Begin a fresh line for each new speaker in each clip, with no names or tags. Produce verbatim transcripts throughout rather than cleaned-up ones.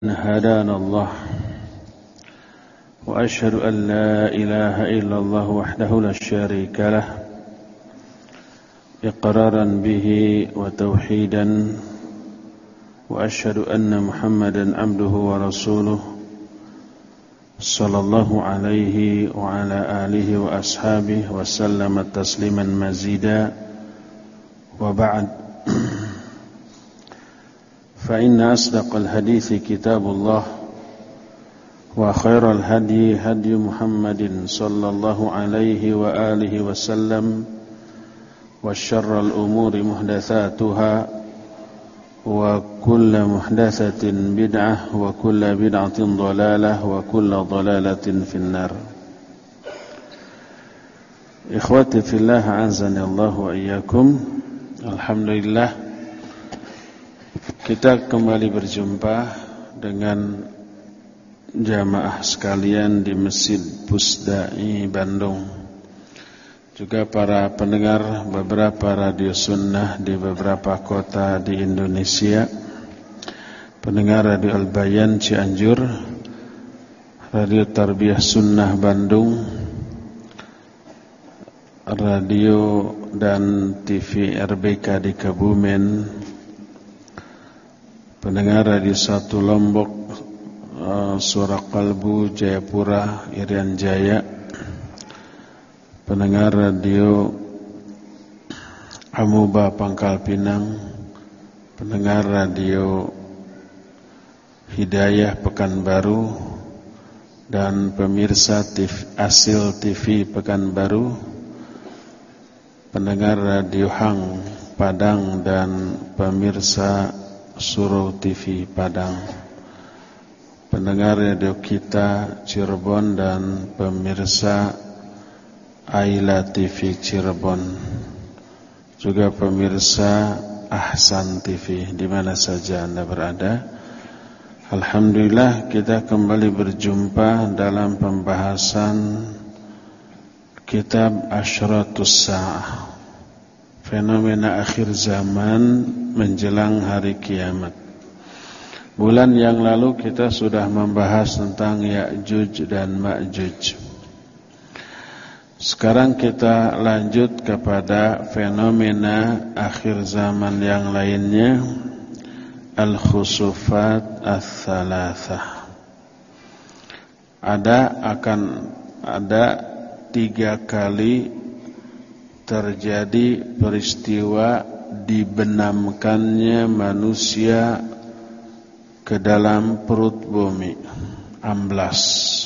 هدانا الله وأشهد أن لا إله إلا الله وحده لا شريك له إقرارا به وتوحيدا وأشهد أن محمدا عبده ورسوله صلى الله عليه وعلى آله وأصحابه وسلم تسليما مزيدا وبعد فإن أصدق الحديث كتاب الله وخير الهدي هدي محمد صلى الله عليه وآله وسلم وشر الأمور محدثاتها وكل محدثة بدعة وكل بدعة ضلالة وكل ضلالة في النار. Ikhwati fillah, a'azzani Allah wa iyyakum. Alhamdulillah, kita kembali berjumpa dengan jamaah sekalian di Masjid Pusdai Bandung, juga para pendengar beberapa radio sunnah di beberapa kota di Indonesia, pendengar radio Al-Bayan Cianjur, radio Tarbiyah Sunnah Bandung, radio dan T V R B K di Kebumen, pendengar radio satu Lombok, uh, Suara Kalbu, Jayapura, Irian Jaya, pendengar radio Amuba, Pangkal Pinang, pendengar radio Hidayah, Pekanbaru, dan pemirsa T V, Asil T V Pekanbaru, pendengar radio Hang Padang, dan pemirsa Suro T V Padang, pendengar radio kita Cirebon, dan pemirsa Aila T V Cirebon, juga pemirsa Ahsan T V di mana saja Anda berada. Alhamdulillah, kita kembali berjumpa dalam pembahasan kitab Asyratus Sa'ah, fenomena akhir zaman menjelang hari kiamat. Bulan yang lalu kita sudah membahas tentang Ya'juj dan Ma'juj. Sekarang kita lanjut kepada fenomena akhir zaman yang lainnya, Al-Khusufat Ats-Tsalatsah. Ada akan ada tiga kali terjadi peristiwa dibenamkannya manusia ke dalam perut bumi, amblas.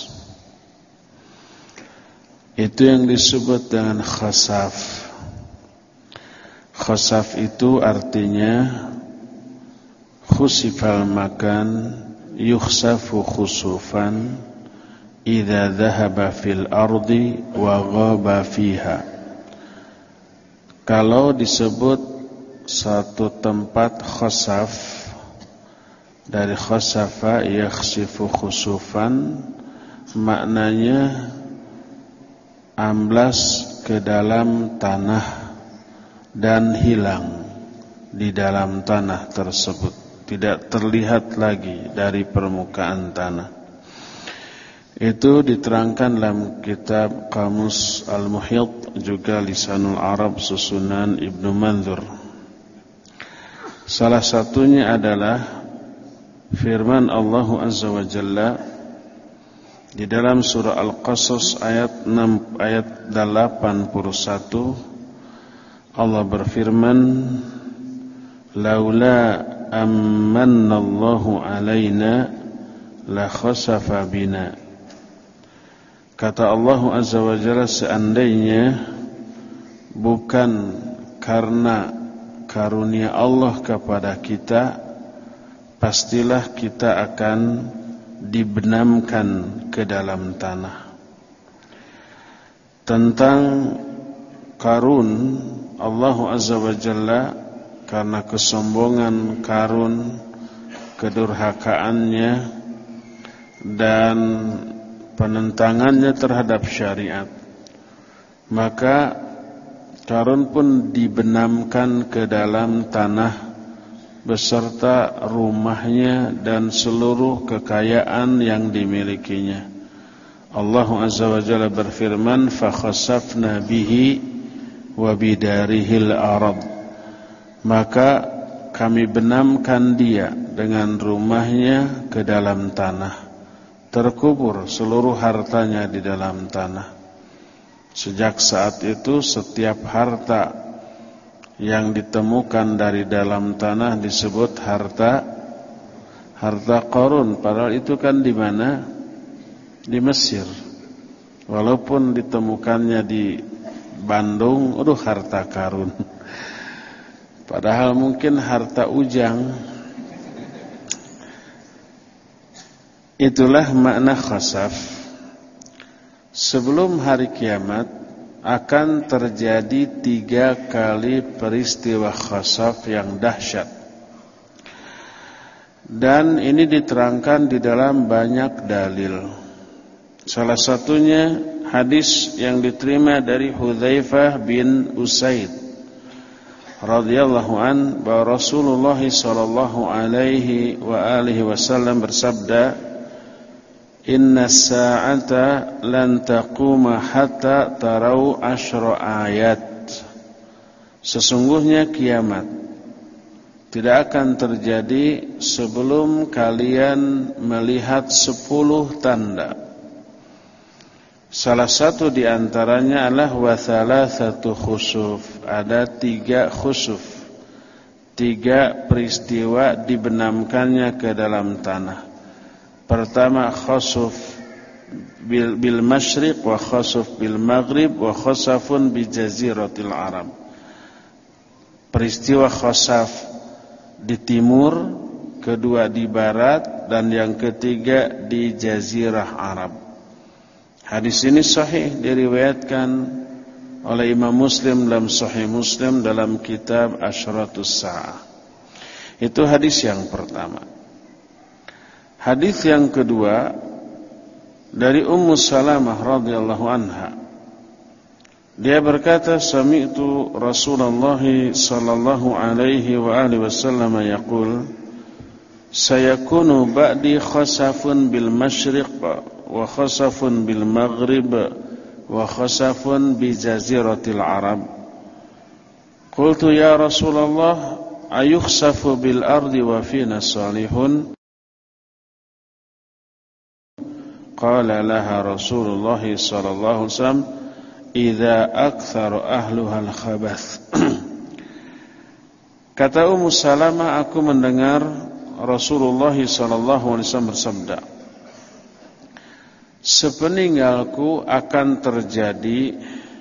Itu yang disebut dengan khasaf. Khasaf itu artinya khusifal makan, yukhsafu khusufan, idza dhahaba fil ardi wa ghaba fiha. Kalau disebut satu tempat khasaf, dari khasafa yakhsifu khusufan, maknanya amblas ke dalam tanah dan hilang di dalam tanah tersebut, tidak terlihat lagi dari permukaan tanah. Itu diterangkan dalam kitab Kamus Al-Muhyit, juga Lisanul Arab susunan Ibnu Mandzur. Salah satunya adalah firman Allah Azza wa Jalla di dalam surah Al-Qasas ayat enam ayat delapan puluh satu. Allah berfirman, laula amanna Allahu alaina la khasafa bina. Kata Allah Azza wa Jalla, seandainya bukan karena karunia Allah kepada kita, pastilah kita akan dibenamkan ke dalam tanah. Tentang Qarun, Allah Azza wa Jalla karena kesombongan Qarun, kedurhakaannya, dan penentangannya terhadap syariat, maka Qarun pun dibenamkan ke dalam tanah beserta rumahnya dan seluruh kekayaan yang dimilikinya. Allah Azza wa Jalla berfirman, "Fakhasafna bihi wa bidarihil arad." Maka kami benamkan dia dengan rumahnya ke dalam tanah. Terkubur seluruh hartanya di dalam tanah. Sejak saat itu setiap harta yang ditemukan dari dalam tanah disebut harta harta Qarun. Padahal itu kan di mana? Di Mesir. Walaupun ditemukannya di Bandung, aduh harta karun. Padahal mungkin harta ujang. Itulah makna khasaf. Sebelum hari kiamat akan terjadi tiga kali peristiwa khasaf yang dahsyat. Dan ini diterangkan di dalam banyak dalil. Salah satunya hadis yang diterima dari Hudzaifah bin Usaid radhiyallahu an, bahwa Rasulullah sallallahu alaihi wa alihi wasallam bersabda, "Inna sa'ata lan taquma hatta tarau asyra ayat." Sesungguhnya kiamat tidak akan terjadi sebelum kalian melihat sepuluh tanda. Salah satu di antaranya adalah wa thalathatu khusuf. Ada tiga khusuf, tiga peristiwa dibenamkannya ke dalam tanah. Pertama khasuf bil, bil masyriq wa khasuf bil maghrib wa khasafun bi jaziratil Arab. Peristiwa khasaf di timur, kedua di barat, dan yang ketiga di jazirah Arab. Hadis ini sahih diriwayatkan oleh Imam Muslim dalam Sahih Muslim dalam kitab Asyratus Sa'ah. Itu hadis yang pertama. Hadis yang kedua dari Ummu Salamah radhiyallahu anha. Dia berkata, "Sami'tu Rasulullah sallallahu alaihi wa alihi wasallam yaqul, sayakunu ba'di khasafun bil masyriq wa khasafun bil maghrib wa khasafun bi jaziratil Arab." Qultu ya Rasulullah, ayukhsafu bil ardi wa fina salihun? Qala laha Rasulullah sallallahu alaihi wasallam, idza aktsaru ahluha al-khabath. Kata Ummu Salamah, aku mendengar Rasulullah sallallahu alaihi wasallam bersabda, sepeninggalku akan terjadi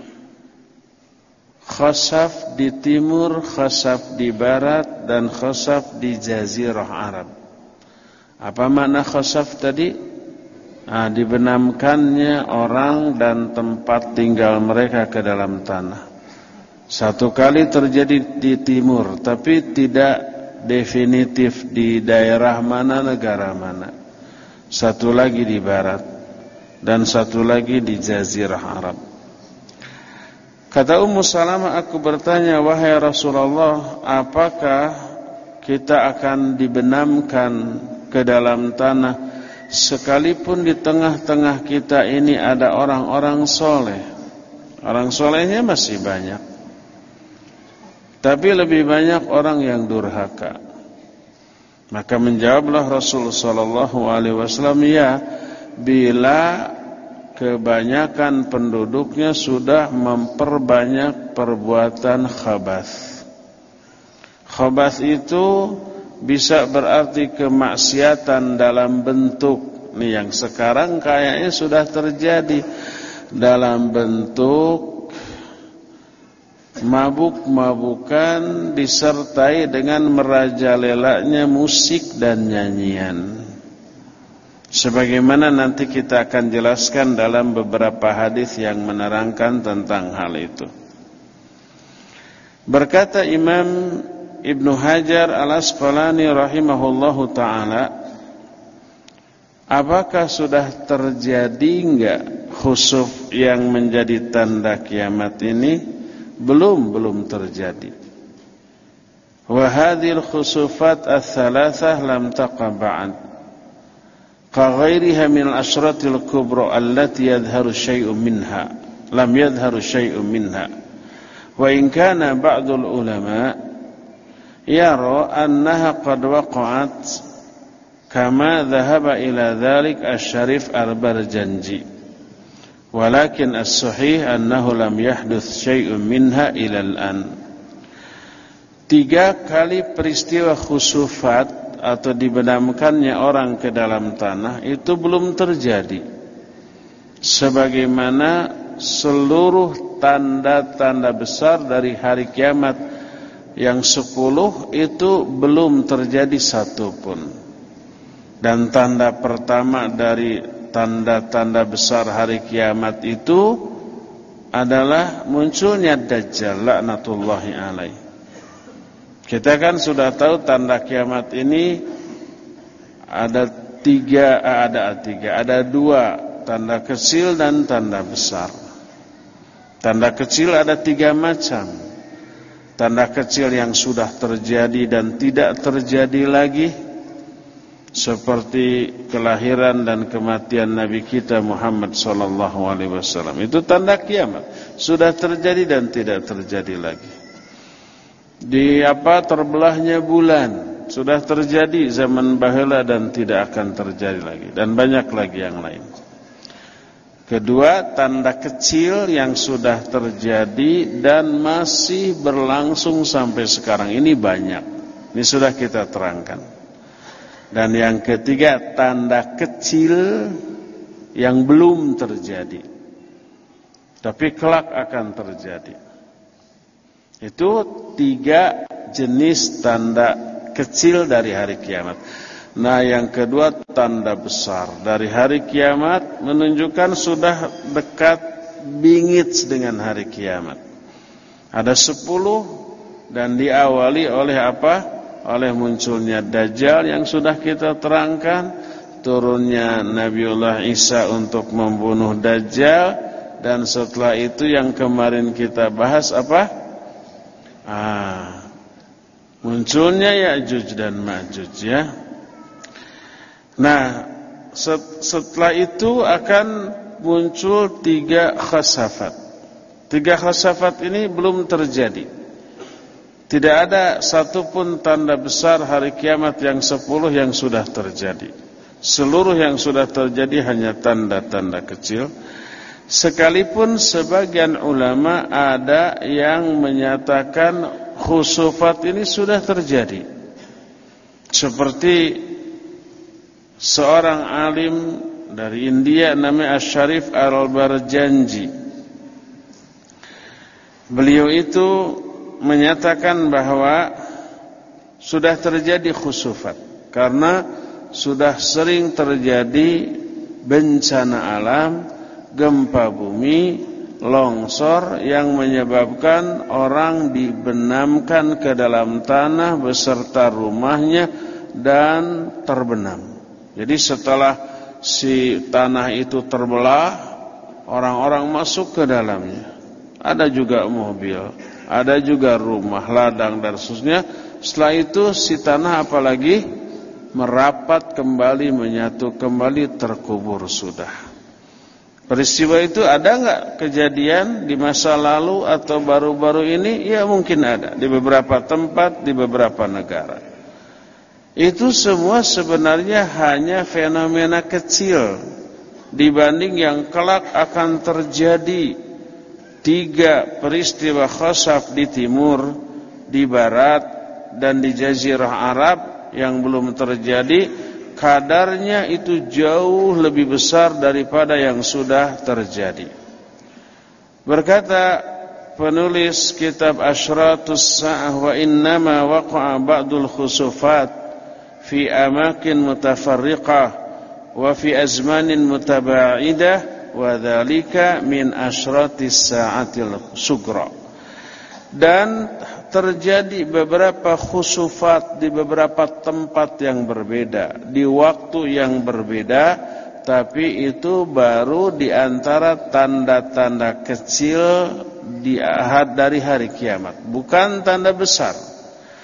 khasaf di timur, khasaf di barat, dan khasaf di jazirah Arab. Apa makna khasaf tadi? Nah, dibenamkannya orang dan tempat tinggal mereka ke dalam tanah. Satu kali terjadi di timur, tapi tidak definitif di daerah mana, negara mana. Satu lagi di barat, dan satu lagi di jazirah Arab. Kata Ummu Salamah, aku bertanya, wahai Rasulullah, apakah kita akan dibenamkan ke dalam tanah sekalipun di tengah-tengah kita ini ada orang-orang soleh? Orang solehnya masih banyak, tapi lebih banyak orang yang durhaka. Maka menjawablah Rasulullah sallallahu alaihi wasallam, ya, bila kebanyakan penduduknya sudah memperbanyak perbuatan khabath. Khabath itu bisa berarti kemaksiatan dalam bentuk, nih yang sekarang kayaknya sudah terjadi, dalam bentuk mabuk-mabukan disertai dengan merajalelanya musik dan nyanyian. Sebagaimana nanti kita akan jelaskan dalam beberapa hadis yang menerangkan tentang hal itu. Berkata Imam Ibnu Hajar Al-Asqalani rahimahullahu ta'ala, apakah sudah terjadi enggak khusuf yang menjadi tanda kiamat ini? Belum, belum terjadi. wa hadhil khusufat ats-tsalatsah lam taqa ba'd ka ghairiha min al-ashratil kubra allati yadhharu syai'un minha lam yadhharu syai'un minha wa in kana ba'dul ulama yara annaha qad waqa'at kama dhahaba ila dhalik asy-syarif al-Barjanji walakin as-sahih annahu lam yahduts syai'un minha ila al-an. Tiga kali peristiwa khusufat atau dibenamkannya orang ke dalam tanah itu belum terjadi, sebagaimana seluruh tanda-tanda besar dari hari kiamat yang sepuluh itu belum terjadi satupun. Dan tanda pertama dari tanda-tanda besar hari kiamat itu adalah munculnya Dajjal laknatullahi alaih. Kita kan sudah tahu tanda kiamat ini ada tiga, ada tiga, ada dua, tanda kecil dan tanda besar. Tanda kecil ada tiga macam. Tanda kecil yang sudah terjadi dan tidak terjadi lagi, seperti kelahiran dan kematian Nabi kita Muhammad sallallahu alaihi wasallam. Itu tanda kiamat, sudah terjadi dan tidak terjadi lagi. Di apa terbelahnya bulan sudah terjadi zaman baheula dan tidak akan terjadi lagi, dan banyak lagi yang lain. Kedua, tanda kecil yang sudah terjadi dan masih berlangsung sampai sekarang, ini banyak. Ini sudah kita terangkan. Dan yang ketiga, tanda kecil yang belum terjadi tapi kelak akan terjadi. Itu tiga jenis tanda kecil dari hari kiamat. Nah, yang kedua tanda besar dari hari kiamat menunjukkan sudah dekat bingit dengan hari kiamat. Ada sepuluh dan diawali oleh apa? Oleh munculnya Dajjal yang sudah kita terangkan, turunnya Nabiullah Isa untuk membunuh Dajjal, dan setelah itu yang kemarin kita bahas apa? Ah, munculnya Ya'juj dan Ma'juj, ya. Nah, set, setelah itu akan muncul tiga khasafat. Tiga khasafat ini belum terjadi. Tidak ada satupun tanda besar hari kiamat yang sepuluh yang sudah terjadi. Seluruh yang sudah terjadi hanya tanda-tanda kecil. Sekalipun sebagian ulama ada yang menyatakan khusufat ini sudah terjadi. Seperti seorang alim dari India namanya Asy-Syarif al-Barjanji. Beliau itu menyatakan bahwa sudah terjadi khusufat karena sudah sering terjadi bencana alam, gempa bumi, longsor yang menyebabkan orang dibenamkan ke dalam tanah beserta rumahnya dan terbenam. Jadi setelah si tanah itu terbelah, orang-orang masuk ke dalamnya. Ada juga mobil, ada juga rumah, ladang dan seterusnya. Setelah itu si tanah apalagi merapat kembali, menyatu kembali, terkubur sudah. Peristiwa itu ada enggak kejadian di masa lalu atau baru-baru ini? Ya mungkin ada di beberapa tempat, di beberapa negara. Itu semua sebenarnya hanya fenomena kecil dibanding yang kelak akan terjadi. Tiga peristiwa khasaf di timur, di barat, dan di Jazirah Arab yang belum terjadi, kadarnya itu jauh lebih besar daripada yang sudah terjadi. Berkata penulis kitab Asyratus Sa'ah, wa innama waqa'a ba'dul khusufat fi amakin mutafarriqah wa fi azmanin mutaba'idah wa dzalika min asyratis sa'atil sughra. Dan terjadi beberapa khusufat di beberapa tempat yang berbeda, di waktu yang berbeda, tapi itu baru di antara tanda-tanda kecil di ahad dari hari kiamat, bukan tanda besar.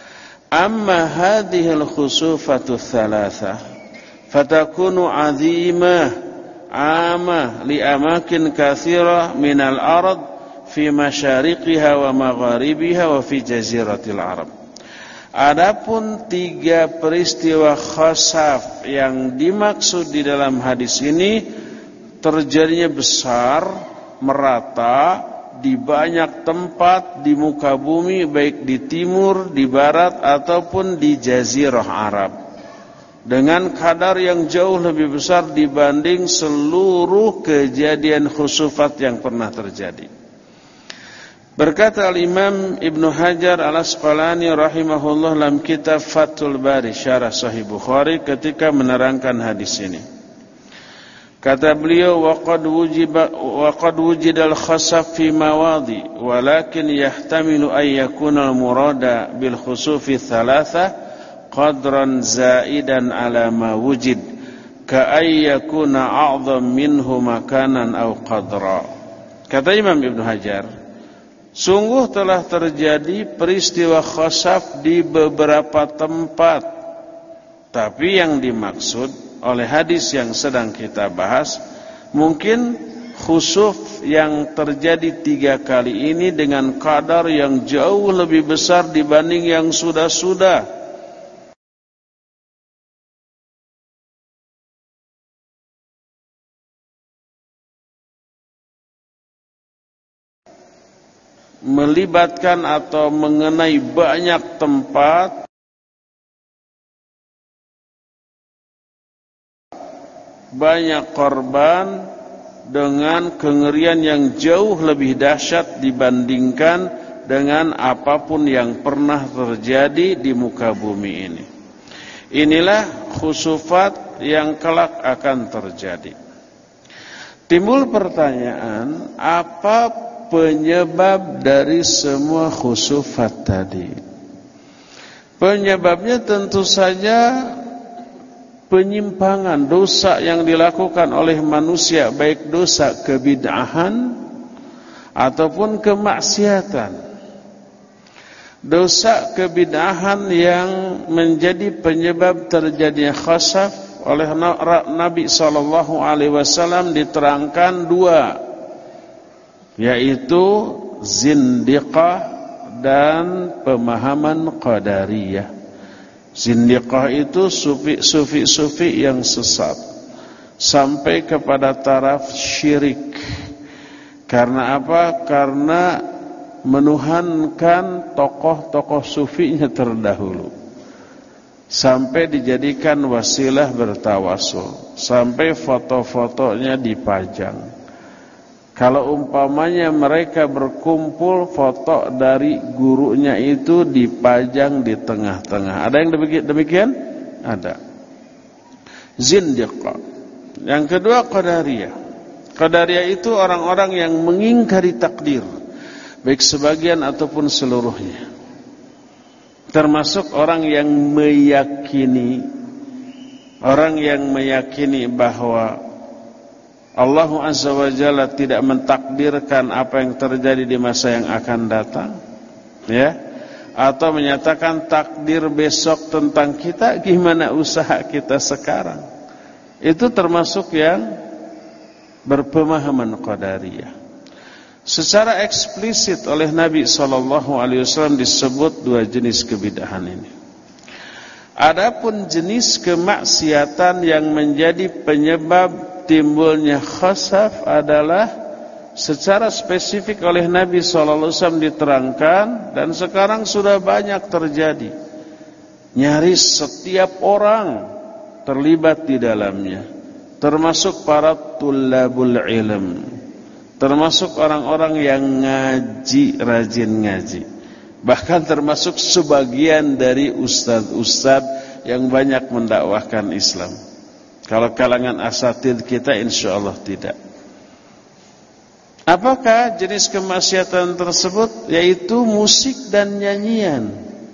Amma hadhil khusufatu thalatha fatakunu azimah amah li amakin kathira minal ard fi masyariqiha wa magharibiha wa fi jaziratil Arab. Adapun tiga peristiwa khasaf yang dimaksud di dalam hadis ini terjadinya besar, merata di banyak tempat di muka bumi, baik di timur, di barat ataupun di jazirah Arab, dengan kadar yang jauh lebih besar dibanding seluruh kejadian khusufat yang pernah terjadi. Berkata Al-Imam Ibnu Hajar Al-Asqalani rahimahullah dalam kitab Fathul Bari Syarah Sahih Bukhari ketika menerangkan hadis ini, kata beliau, waqad wujiba waqad wujidal khasaf fi mawadhi walakin yahtamilu an yakuna al-murada bil khusufi thalatha qadran zaidan ala ma wujid ka ay yakuna a'dham minhu makanan aw qadra. Kata Imam Ibnu Hajar, sungguh telah terjadi peristiwa khasaf di beberapa tempat, tapi yang dimaksud oleh hadis yang sedang kita bahas mungkin khusuf yang terjadi tiga kali ini dengan kadar yang jauh lebih besar dibanding yang sudah-sudah. Melibatkan atau mengenai banyak tempat, banyak korban, dengan kengerian yang jauh lebih dahsyat dibandingkan dengan apapun yang pernah terjadi di muka bumi ini. Inilah khusufat yang kelak akan terjadi. Timbul pertanyaan, apa penyebab dari semua khusufat tadi? Penyebabnya tentu saja penyimpangan, dosa yang dilakukan oleh manusia, baik dosa kebid'ahan ataupun kemaksiatan. Dosa kebid'ahan yang menjadi penyebab terjadinya khasaf oleh Nabi sallallahu alaihi wasallam diterangkan dua, yaitu zindiqah dan pemahaman qadariyah. Zindiqah itu sufi-sufi yang sesat sampai kepada taraf syirik. Karena apa? Karena menuhankan tokoh-tokoh sufinya terdahulu, sampai dijadikan wasilah bertawasul, sampai foto-fotonya dipajang. Kalau umpamanya mereka berkumpul, foto dari gurunya itu dipajang di tengah-tengah. Ada yang demikian? Ada. Zindiqah. Yang kedua qadariyah. Qadariyah itu orang-orang yang mengingkari takdir, baik sebagian ataupun seluruhnya. Termasuk orang yang meyakini, orang yang meyakini bahwa Allah Azza wa Jalla tidak mentakdirkan apa yang terjadi di masa yang akan datang, ya, atau menyatakan takdir besok tentang kita, gimana usaha kita sekarang. Itu termasuk yang berpemahaman qadariyah. Secara eksplisit oleh Nabi sallallahu alaihi wasallam disebut dua jenis kebid'ahan ini. Adapun jenis kemaksiatan yang menjadi penyebab timbulnya khasaf adalah secara spesifik oleh Nabi sallallahu alaihi wasallam diterangkan, dan sekarang sudah banyak terjadi. Nyaris setiap orang terlibat di dalamnya, termasuk para tullabul ilm, termasuk orang-orang yang ngaji, rajin ngaji, bahkan termasuk sebagian dari ustadz-ustadz yang banyak mendakwahkan Islam. Kalau kalangan asatidz kita insyaallah tidak. Apakah jenis kemaksiatan tersebut? Yaitu musik dan nyanyian.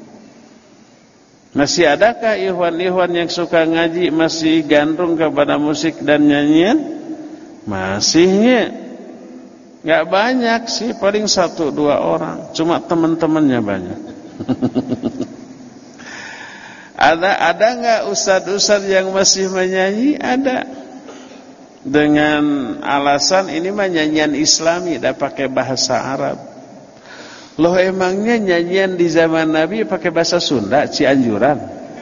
Masih adakah ikhwan-ikhwan yang suka ngaji masih gandrung kepada musik dan nyanyian? Masihnya. Gak banyak sih, paling satu dua orang. Cuma teman-temannya banyak. Ada ada enggak ustaz-ustaz yang masih menyanyi? Ada. Dengan alasan ini mah nyanyian Islami, dah pakai bahasa Arab. Loh, emangnya nyanyian di zaman Nabi pakai bahasa Sunda, Cianjuran?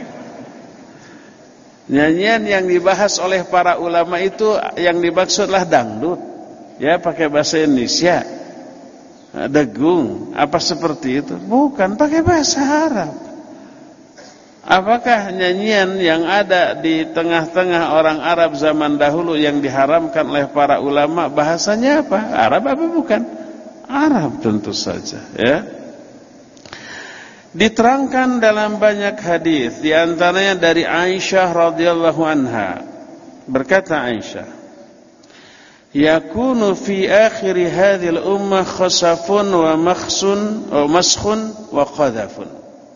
Nyanyian yang dibahas oleh para ulama itu yang dimaksudlah dangdut, ya pakai bahasa Indonesia, degung, apa seperti itu? Bukan, pakai bahasa Arab. Apakah nyanyian yang ada di tengah-tengah orang Arab zaman dahulu yang diharamkan oleh para ulama bahasanya apa? Arab apa bukan? Arab tentu saja, ya. Diterangkan dalam banyak hadis, di antaranya dari Aisyah radhiyallahu anha. Berkata Aisyah, "Yakunu fi akhir hadhil ummah khasafun wa makhsun wa maskhun wa qadhafun."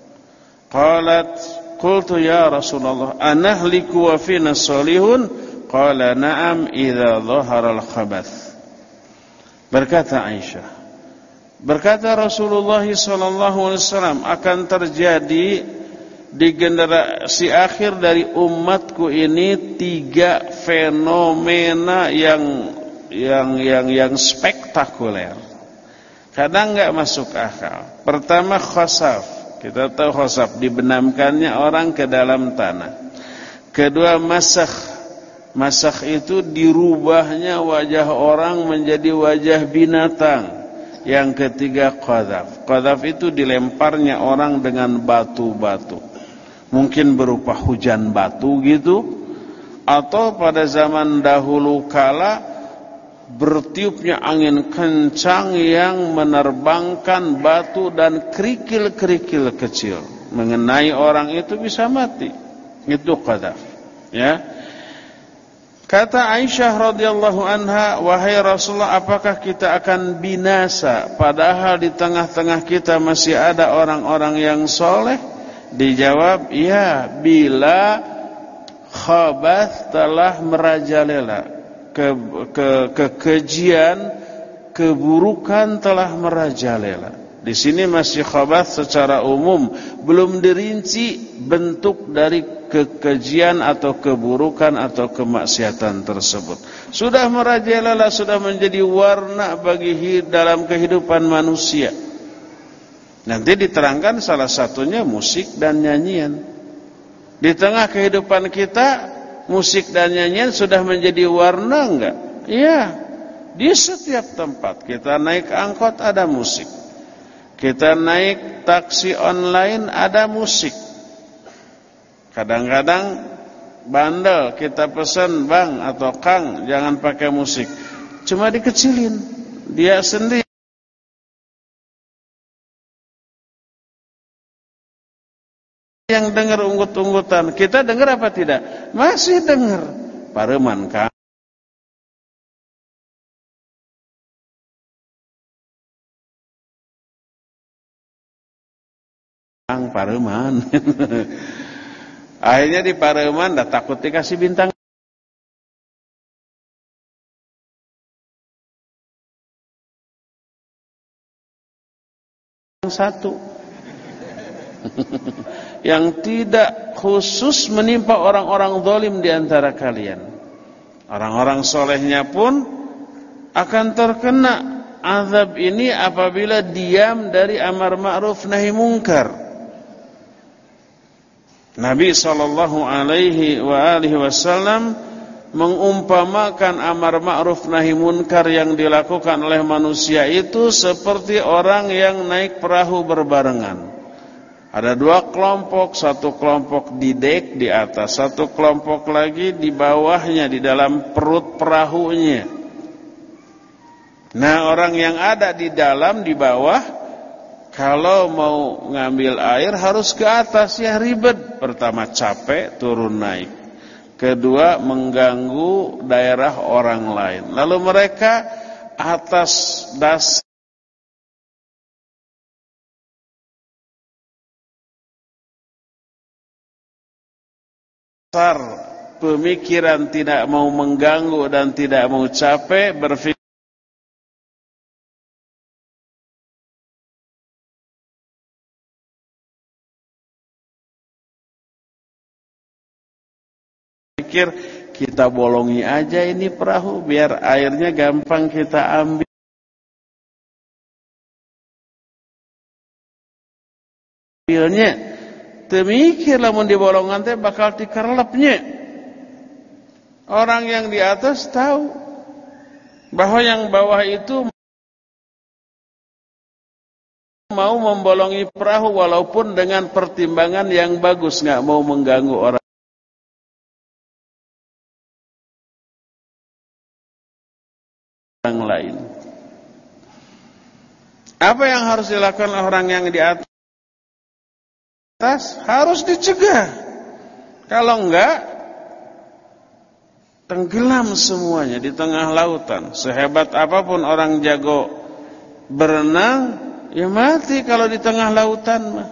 Qalat, qultu ya Rasulullah, anahliku wa fina salihun? Qala na'am idza dhahara al-khabath. Berkata Aisyah, berkata Rasulullah sallallahu alaihi wasallam, akan terjadi di generasi akhir dari umatku ini tiga fenomena yang yang yang yang spektakuler. Kadang enggak masuk akal. Pertama, khasaf. Kita tahu khasaf, dibenamkannya orang ke dalam tanah. Kedua, masakh. Masakh itu dirubahnya wajah orang menjadi wajah binatang. Yang ketiga, qadhaf. Qadhaf itu dilemparnya orang dengan batu-batu. Mungkin berupa hujan batu gitu, atau pada zaman dahulu kala bertiupnya angin kencang yang menerbangkan batu dan kerikil-kerikil kecil mengenai orang itu bisa mati. Itu qadhaf, ya. Kata Aisyah radhiyallahu anha, wahai Rasulullah, apakah kita akan binasa padahal di tengah-tengah kita masih ada orang-orang yang soleh? Dijawab, ya, bila khabath telah merajalela. Ke, ke, kekejian, keburukan telah merajalela. Di sini masih khabath secara umum, belum dirinci bentuk dari kekejian atau keburukan atau kemaksiatan tersebut. Sudah merajalela, sudah menjadi warna bagi dalam kehidupan manusia. Nanti diterangkan salah satunya musik dan nyanyian. Di tengah kehidupan kita, musik dan nyanyian sudah menjadi warna enggak? Iya. Di setiap tempat kita naik angkot ada musik. Kita naik taksi online ada musik. Kadang-kadang bandel kita pesan, "Bang atau Kang, jangan pakai musik." Cuma dikecilin. Dia sendiri yang dengar unggut-unggutan. Kita dengar apa tidak? Masih dengar. Pareman Kang, Kang pareman. Akhirnya di pareman dah takut dikasih bintang satu. Yang tidak khusus menimpa orang-orang zalim di antara kalian. Orang-orang solehnya pun akan terkena azab ini apabila diam dari amar ma'ruf nahi mungkar. Nabi sallallahu alaihi wa alihi wasallam mengumpamakan amar ma'ruf nahi munkar yang dilakukan oleh manusia itu seperti orang yang naik perahu berbarengan. Ada dua kelompok, satu kelompok di dek di atas, satu kelompok lagi di bawahnya, di dalam perut perahunya. Nah, orang yang ada di dalam, di bawah, kalau mau ngambil air harus ke atas, ya ribet. Pertama capek, turun naik. Kedua mengganggu daerah orang lain. Lalu mereka atas dasar pemikiran tidak mau mengganggu dan tidak mau capek, berpikir mikir kita bolongi aja ini perahu biar airnya gampang kita ambil. Ambilnya, temikir lamun dibolongan teh bakal dikerlepnya. Orang yang di atas tahu bahwa yang bawah itu mau membolongi perahu walaupun dengan pertimbangan yang bagus, nggak mau mengganggu orang lain. Apa yang harus dilakukan orang yang di atas? Harus dicegah. Kalau enggak, tenggelam semuanya di tengah lautan. Sehebat apapun orang jago berenang, ya mati kalau di tengah lautan mah.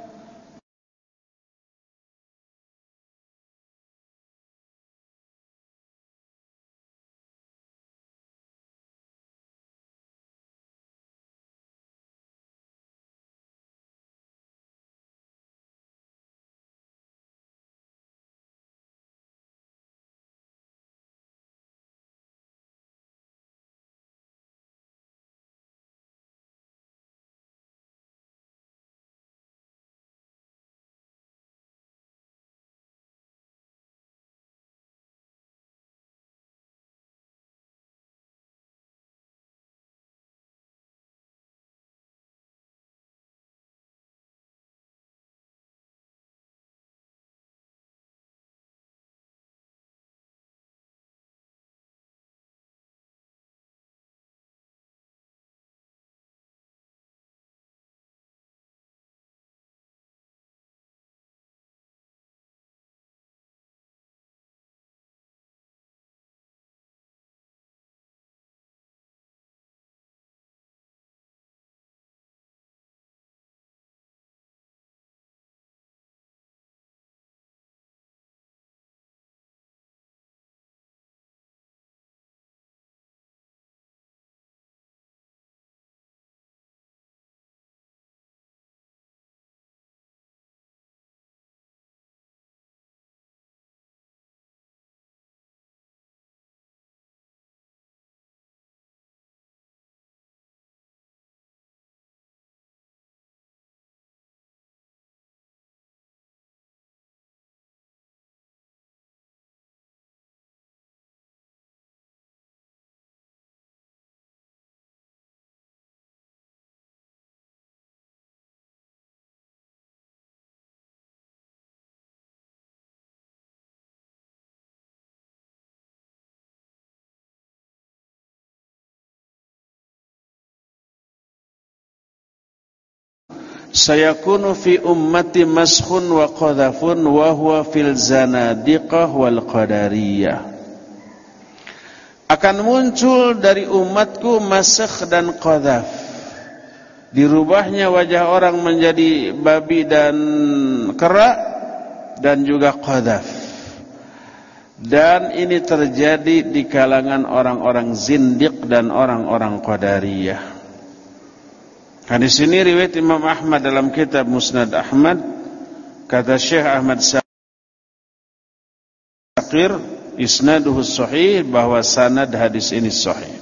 Sayakunu fi ummati maskhun wa qadhafun wa huwa fil zanadiqah wal qadariyah. Akan muncul dari umatku masakh dan qadhaf. Dirubahnya wajah orang menjadi babi dan kera dan juga qadhaf. Dan ini terjadi di kalangan orang-orang zindiq dan orang-orang qadariyah. Hadis ini riwayat Imam Ahmad dalam kitab Musnad Ahmad. Kata Syekh Ahmad Syakir, isnaduhu sahih, bahwa sanad hadis ini sahih.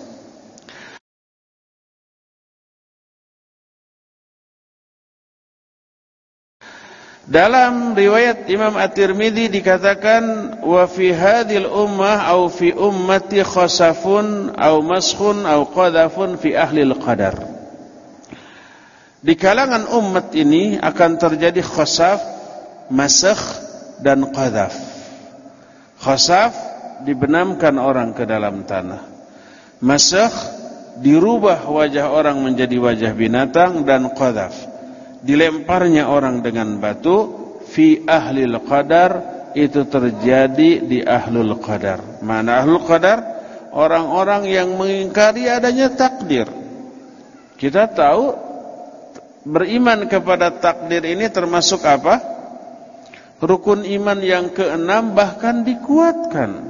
Dalam riwayat Imam At-Tirmidzi dikatakan wa fi hadhil ummah au fi ummati khasafun au maskhun au qadhafun fi ahli al-qadar. Di kalangan umat ini akan terjadi khasaf, masakh dan qadhaf. Khasaf dibenamkan orang ke dalam tanah. Masakh dirubah wajah orang menjadi wajah binatang, dan qadhaf dilemparnya orang dengan batu. Fi ahlil qadar, itu terjadi di ahlul qadar. Mana ahlul qadar? Orang-orang yang mengingkari adanya takdir. Kita tahu beriman kepada takdir ini termasuk apa? Rukun iman yang keenam, bahkan dikuatkan.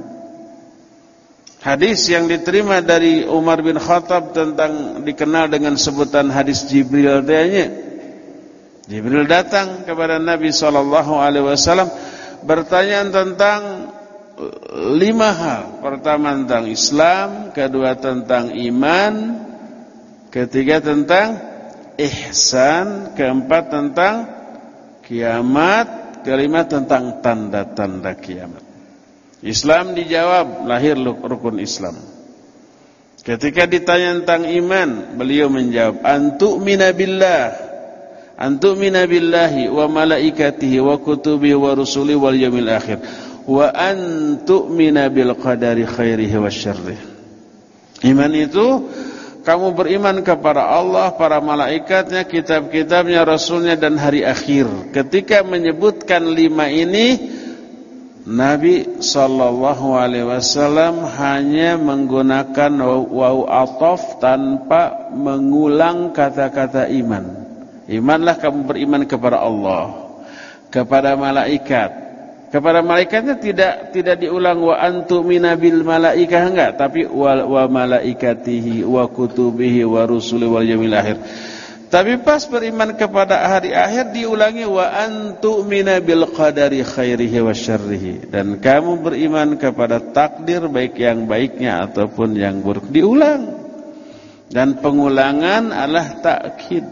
Hadis yang diterima dari Umar bin Khattab tentang dikenal dengan sebutan hadis Jibril tanya. Jibril datang kepada Nabi sallallahu alaihi wasallam bertanya tentang lima hal. Pertama tentang Islam, kedua tentang iman, ketiga tentang ihsan, keempat tentang kiamat, kelima tentang tanda-tanda kiamat. Islam dijawab, lahir rukun Islam. Ketika ditanya tentang iman, beliau menjawab, antu'mina billah, antu'mina billahi wa malaikatihi wa kutubihi wa rusuli wal yawmil akhir, wa antu'mina bil qadari khairihi wa syarrihi. Iman itu kamu beriman kepada Allah, para malaikatnya, kitab-kitabnya, rasulnya dan hari akhir. Ketika menyebutkan lima ini, Nabi sallallahu alaihi wasallam hanya menggunakan waw ataf tanpa mengulang kata-kata iman. Imanlah kamu beriman kepada Allah, kepada malaikat. Kepada malaikatnya tidak tidak diulang wa antumina bil malaikah, enggak, tapi wa, wa malaikatihi wa kutubihi wa rusuli wal yaumil akhir. Tapi pas beriman kepada hari akhir diulangi wa antu'mina bil qadari khairihi wa syarrihi, dan kamu beriman kepada takdir baik yang baiknya ataupun yang buruk, diulang. Dan pengulangan adalah takkid.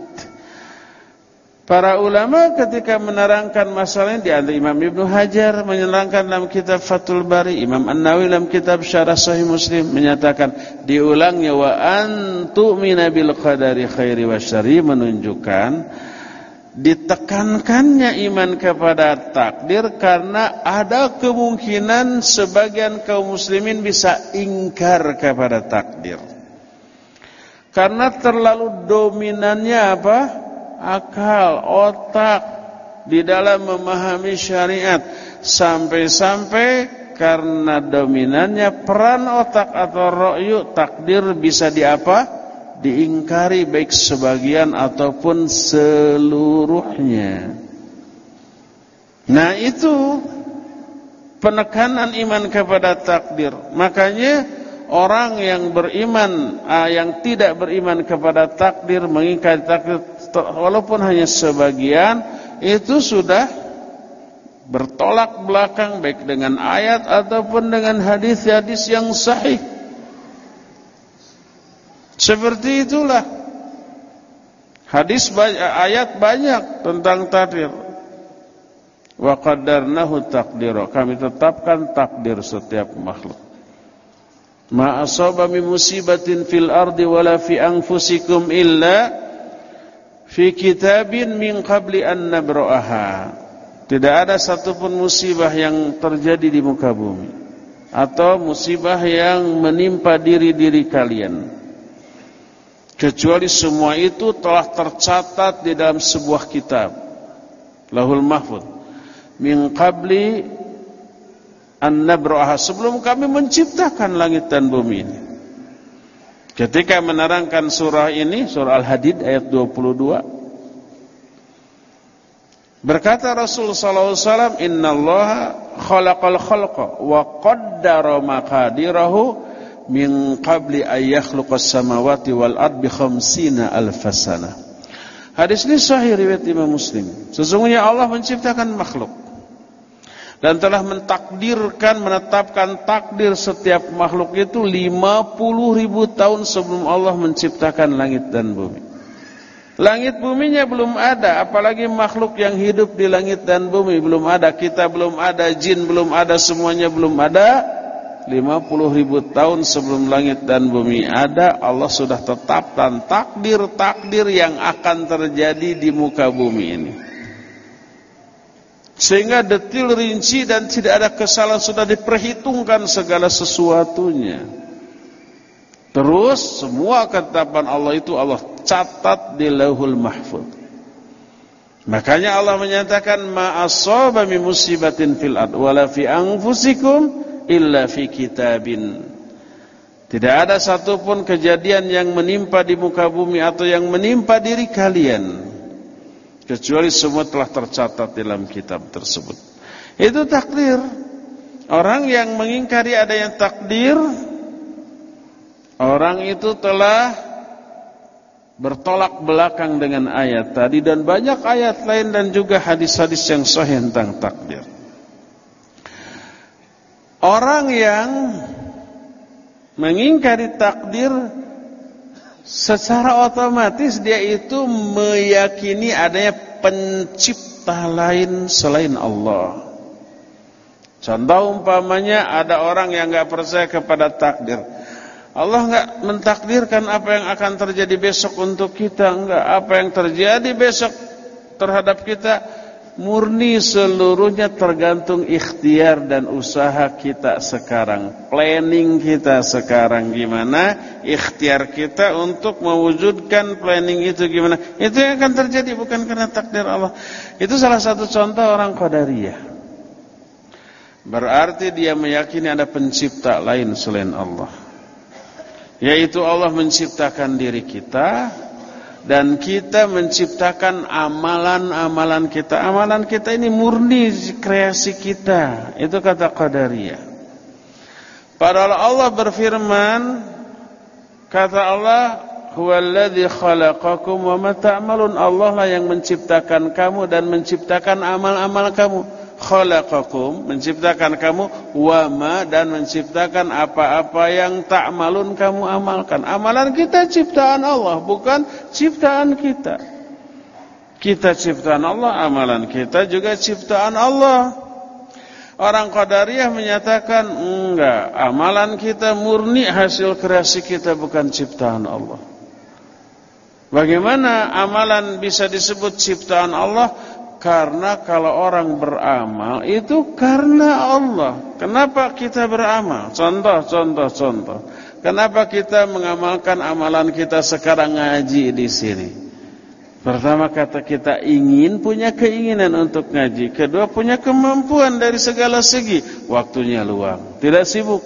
Para ulama ketika menerangkan masalah ini, di antara Imam Ibnu Hajar menerangkan dalam kitab Fathul Bari, Imam An-Nawawi dalam kitab Syarah Sahih Muslim menyatakan diulangnya wa antu'mina bil qadari khairi wasyarri, menunjukkan ditekankannya iman kepada takdir karena ada kemungkinan sebagian kaum muslimin bisa ingkar kepada takdir. Karena terlalu dominannya apa? Akal, otak di dalam memahami syariat, sampai-sampai karena dominannya peran otak atau ra'yu, takdir bisa diapa? Diingkari baik sebagian ataupun seluruhnya. Nah, itu penekanan iman kepada takdir. Makanya orang yang beriman, yang tidak beriman kepada takdir, mengingkari takdir walaupun hanya sebagian, itu sudah bertolak belakang baik dengan ayat ataupun dengan hadis-hadis yang sahih. Seperti itulah hadis banyak, ayat banyak tentang takdir. Wa qaddarnahu taqdira, kami tetapkan takdir setiap makhluk. Ma asaba min musibatin fil ardi wala fi anfusikum illa fi kitabin min qabli an nabra'aha. Tidak ada satupun musibah yang terjadi di muka bumi atau musibah yang menimpa diri-diri kalian, kecuali semua itu telah tercatat di dalam sebuah kitab, Lauhul Mahfuz, min qabli an nabra'aha, sebelum kami menciptakan langit dan bumi ini. Ketika menerangkan surah ini, surah Al-Hadid ayat dua puluh dua, berkata Rasulullah sallallahu alaihi wasallam, innallaha khalaqal khalqa wa qaddara maqadirahu min qabli an yakhluqas samawati wal ard bi khamsina alf sanah. Hadis ini sahih riwayat Imam Muslim. Sesungguhnya Allah menciptakan makhluk dan telah mentakdirkan, menetapkan takdir setiap makhluk itu lima puluh ribu tahun sebelum Allah menciptakan langit dan bumi. Langit buminya belum ada, apalagi makhluk yang hidup di langit dan bumi belum ada. Kita belum ada, jin belum ada, semuanya belum ada. lima puluh ribu tahun sebelum langit dan bumi ada, Allah sudah tetapkan takdir-takdir yang akan terjadi di muka bumi ini. Sehingga detil, rinci dan tidak ada kesalahan, sudah diperhitungkan segala sesuatunya. Terus semua ketetapan Allah itu Allah catat di Lauhul Mahfuz. Makanya Allah menyatakan ma asaba min musibatin fil ard wala fi anfusikum illa fi kitabin. Tidak ada satupun kejadian yang menimpa di muka bumi atau yang menimpa diri kalian kecuali semua telah tercatat dalam kitab tersebut. Itu takdir. Orang yang mengingkari adanya takdir, orang itu telah bertolak belakang dengan ayat tadi dan banyak ayat lain dan juga hadis-hadis yang sahih tentang takdir. Orang yang mengingkari takdir secara otomatis dia itu meyakini adanya pencipta lain selain Allah. Contoh umpamanya ada orang yang enggak percaya kepada takdir. Allah enggak mentakdirkan apa yang akan terjadi besok untuk kita, enggak. Apa yang terjadi besok terhadap kita murni seluruhnya tergantung ikhtiar dan usaha kita sekarang. Planning kita sekarang gimana, ikhtiar kita untuk mewujudkan planning itu gimana. Itu yang akan terjadi, bukan karena takdir Allah. Itu salah satu contoh orang Qadariyah. Berarti dia meyakini ada pencipta lain selain Allah, yaitu Allah menciptakan diri kita dan kita menciptakan amalan-amalan kita. Amalan kita ini murni kreasi kita. Itu kata Qadariyah. Padahal Allah berfirman, kata Allah, huwallazi khalaqakum wa ma ta'malun. Allah lah yang menciptakan kamu dan menciptakan amal-amal kamu. Khalaqakum, menciptakan kamu, wa ma, dan menciptakan apa-apa yang ta'malun kamu amalkan. Amalan kita ciptaan Allah, bukan ciptaan kita. Kita ciptaan Allah, amalan kita juga ciptaan Allah. Orang Qadariyah menyatakan enggak, amalan kita murni hasil kreasi kita, bukan ciptaan Allah. Bagaimana amalan bisa disebut ciptaan Allah? Karena kalau orang beramal itu karena Allah. Kenapa kita beramal? Contoh, contoh, contoh. Kenapa kita mengamalkan amalan kita sekarang ngaji di sini? Pertama kata kita ingin, punya keinginan untuk ngaji. Kedua, punya kemampuan dari segala segi. Waktunya luang, tidak sibuk,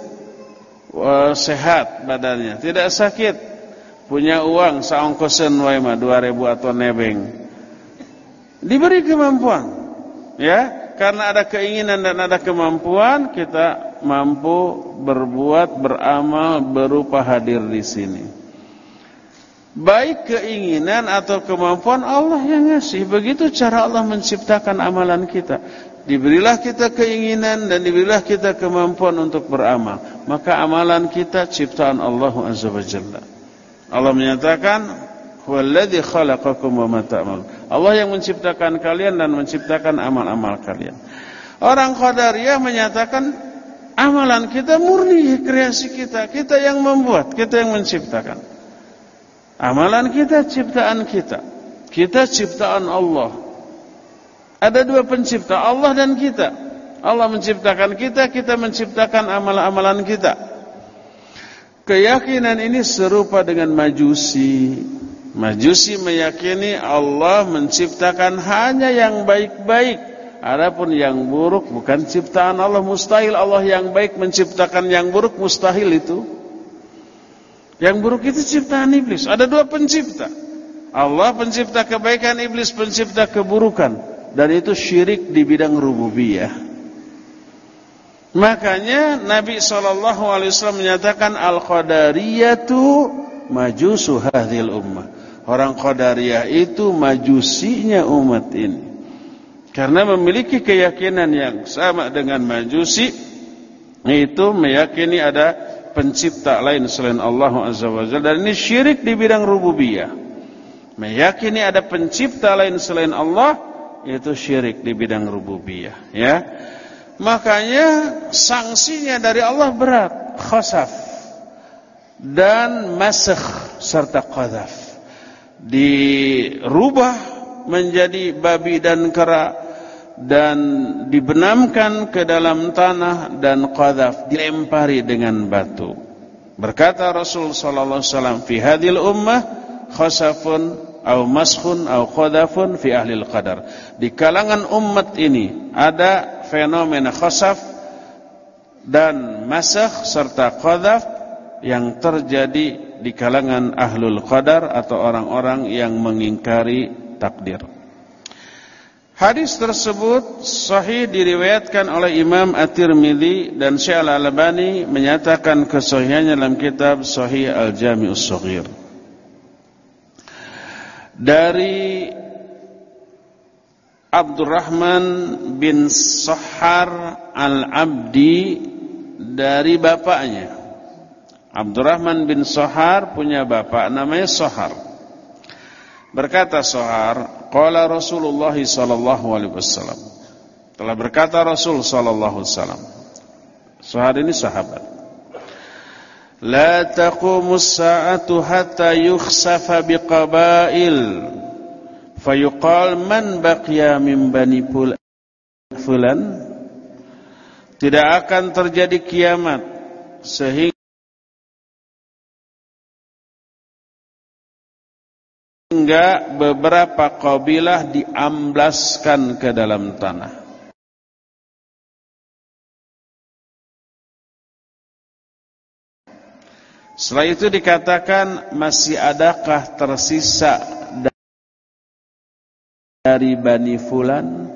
sehat badannya, tidak sakit, punya uang saongkosen wae mah dua ribu atau nebeng. Diberi kemampuan, ya, karena ada keinginan dan ada kemampuan, kita mampu berbuat, beramal berupa hadir di sini. Baik keinginan atau kemampuan Allah yang ngasih. Begitu cara Allah menciptakan amalan kita. Diberilah kita keinginan dan diberilah kita kemampuan untuk beramal. Maka amalan kita ciptaan Allah Azza wa Jalla. Allah menyatakan, huwallazi khalaqakum wa ma ta'malun. Allah yang menciptakan kalian dan menciptakan amal-amal kalian. Orang Qadariyah menyatakan amalan kita murni kreasi kita, kita yang membuat, kita yang menciptakan. Amalan kita ciptaan kita. Kita ciptaan Allah. Ada dua pencipta, Allah dan kita. Allah menciptakan kita, kita menciptakan amal-amalan kita. Keyakinan ini serupa dengan Majusi. Majusi meyakini Allah menciptakan hanya yang baik-baik. Adapun yang buruk bukan ciptaan Allah. Mustahil Allah yang baik menciptakan yang buruk, mustahil itu. Yang buruk itu ciptaan iblis. Ada dua pencipta. Allah pencipta kebaikan, iblis pencipta keburukan. Dan itu syirik di bidang rububiyah. Makanya Nabi shallallahu alaihi wasallam menyatakan al-qadariyatu majusu hadhil ummah. Orang Qadariyah itu majusinya umat ini. Karena memiliki keyakinan yang sama dengan Majusi, itu meyakini ada pencipta lain selain Allah Azza wa Jalla. Dan ini syirik di bidang rububiyah. Meyakini ada pencipta lain selain Allah, itu syirik di bidang rububiyah, ya. Makanya sanksinya dari Allah berat, khasaf dan masakh serta qadhaf. Dirubah menjadi babi dan kera dan dibenamkan ke dalam tanah dan qadhaf, dilempari dengan batu. Berkata Rasul sallallahu alaihi wasallam, fi hadhil ummah khasafun au maskhun au qadhafun fi ahlil qadar. Di kalangan umat ini ada fenomena khasaf dan masakh serta qadhaf yang terjadi di kalangan ahlul qadar atau orang-orang yang mengingkari takdir. Hadis tersebut sahih diriwayatkan oleh Imam At-Tirmidzi dan Syekh Al-Albani menyatakan kesahihannya dalam kitab Sahih Al-Jami'us Shaghir. Dari Abdurrahman bin Sahar Al-Abdi dari bapaknya. Abdurrahman bin Sohar punya bapak namanya Sohar. Berkata Sohar, qala Rasulullah sallallahu alaihi wasallam. Telah berkata Rasul sallallahu alaihi wasallam. Sohar ini sahabat. La taqumus sa'atu hatta yukhsafa biqabail fayuqal man baqiya min bani fulan. Tidak akan terjadi kiamat sehingga beberapa kabilah diamblaskan ke dalam tanah. Setelah itu dikatakan, masih adakah tersisa dari Bani Fulan?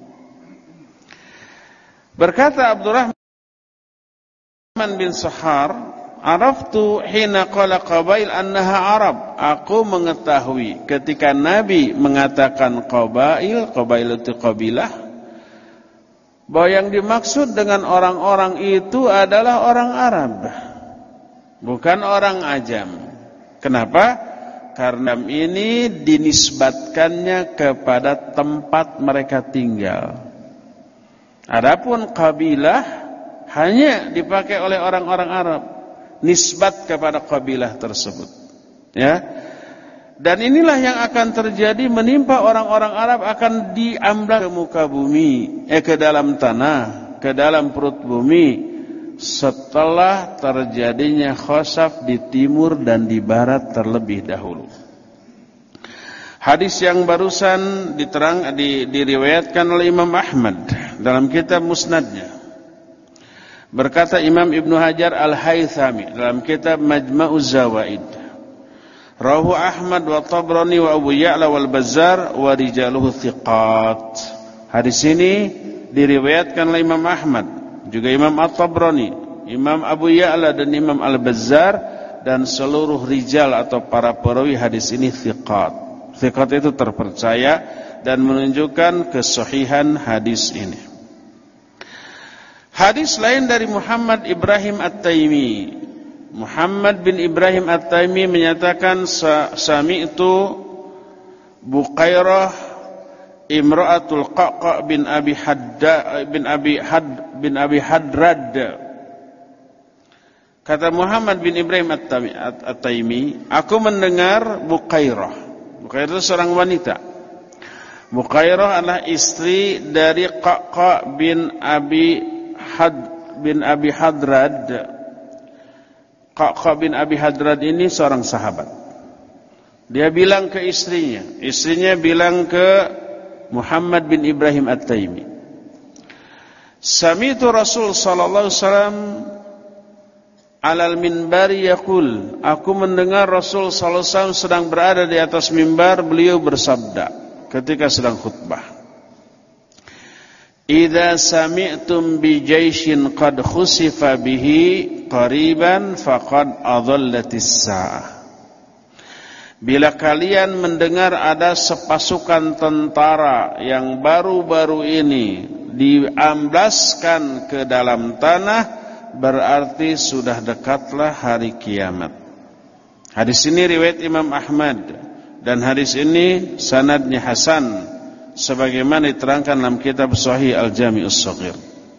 Berkata Abdurrahman bin Sohar, araftu hina qala qabail annaha Arab. Aku mengetahui ketika Nabi mengatakan qabail, qabail itu kabilah, bahwa yang dimaksud dengan orang-orang itu adalah orang Arab, bukan orang Ajam. Kenapa? Karena ini dinisbatkannya kepada tempat mereka tinggal. Adapun kabilah hanya dipakai oleh orang-orang Arab, nisbat kepada kabilah tersebut. Ya. Dan inilah yang akan terjadi, menimpa orang-orang Arab, akan diamblas ke muka bumi, eh ke dalam tanah, ke dalam perut bumi, setelah terjadinya khasaf di timur dan di barat terlebih dahulu. Hadis yang barusan diterang di, diriwayatkan oleh Imam Ahmad dalam kitab Musnadnya. Berkata Imam Ibnu Hajar Al-Haythami dalam kitab Majma'uz Zawaid, rawahu Ahmad wa Tabrani wa Abu Ya'la wal Bazzar wa rijaluhu thiqat. Hadis ini diriwayatkan oleh Imam Ahmad, juga Imam At-Tabrani, Imam Abu Ya'la dan Imam Al-Bazzar, dan seluruh rijal atau para perawi hadis ini thiqat. Thiqat itu terpercaya dan menunjukkan kesahihan hadis ini. Hadis lain dari Muhammad Ibrahim At-Taimi. Muhammad bin Ibrahim At-Taimi menyatakan, sami'tu Buqairah imra'atul Qaqa bin Abi Hadda bin Abi Had bin Abi Hadrad. Kata Muhammad bin Ibrahim At-Taimi, aku mendengar Buqairah. Buqairah itu seorang wanita. Buqairah adalah istri dari Qaqa bin Abi Had bin Abi Hadrad. Qaqa bin Abi Hadrad ini seorang sahabat. Dia bilang ke istrinya, istrinya bilang ke Muhammad bin Ibrahim At-Taimi, sami'tu Rasul sallallahu alaihi wasallam alal minbari yaqul, aku mendengar Rasul sallallahu alaihi wasallam sedang berada di atas mimbar, beliau bersabda ketika sedang khutbah, idza sami'tum bi jaishin qad khusifa bihi qariban faqad adhallatis sa'ah. Bila kalian mendengar ada sepasukan tentara yang baru-baru ini diamblaskan ke dalam tanah, berarti sudah dekatlah hari kiamat. Hadis ini riwayat Imam Ahmad, dan hadis ini sanadnya hasan sebagaimana diterangkan dalam kitab Sahih Al-Jami'us Shaghir.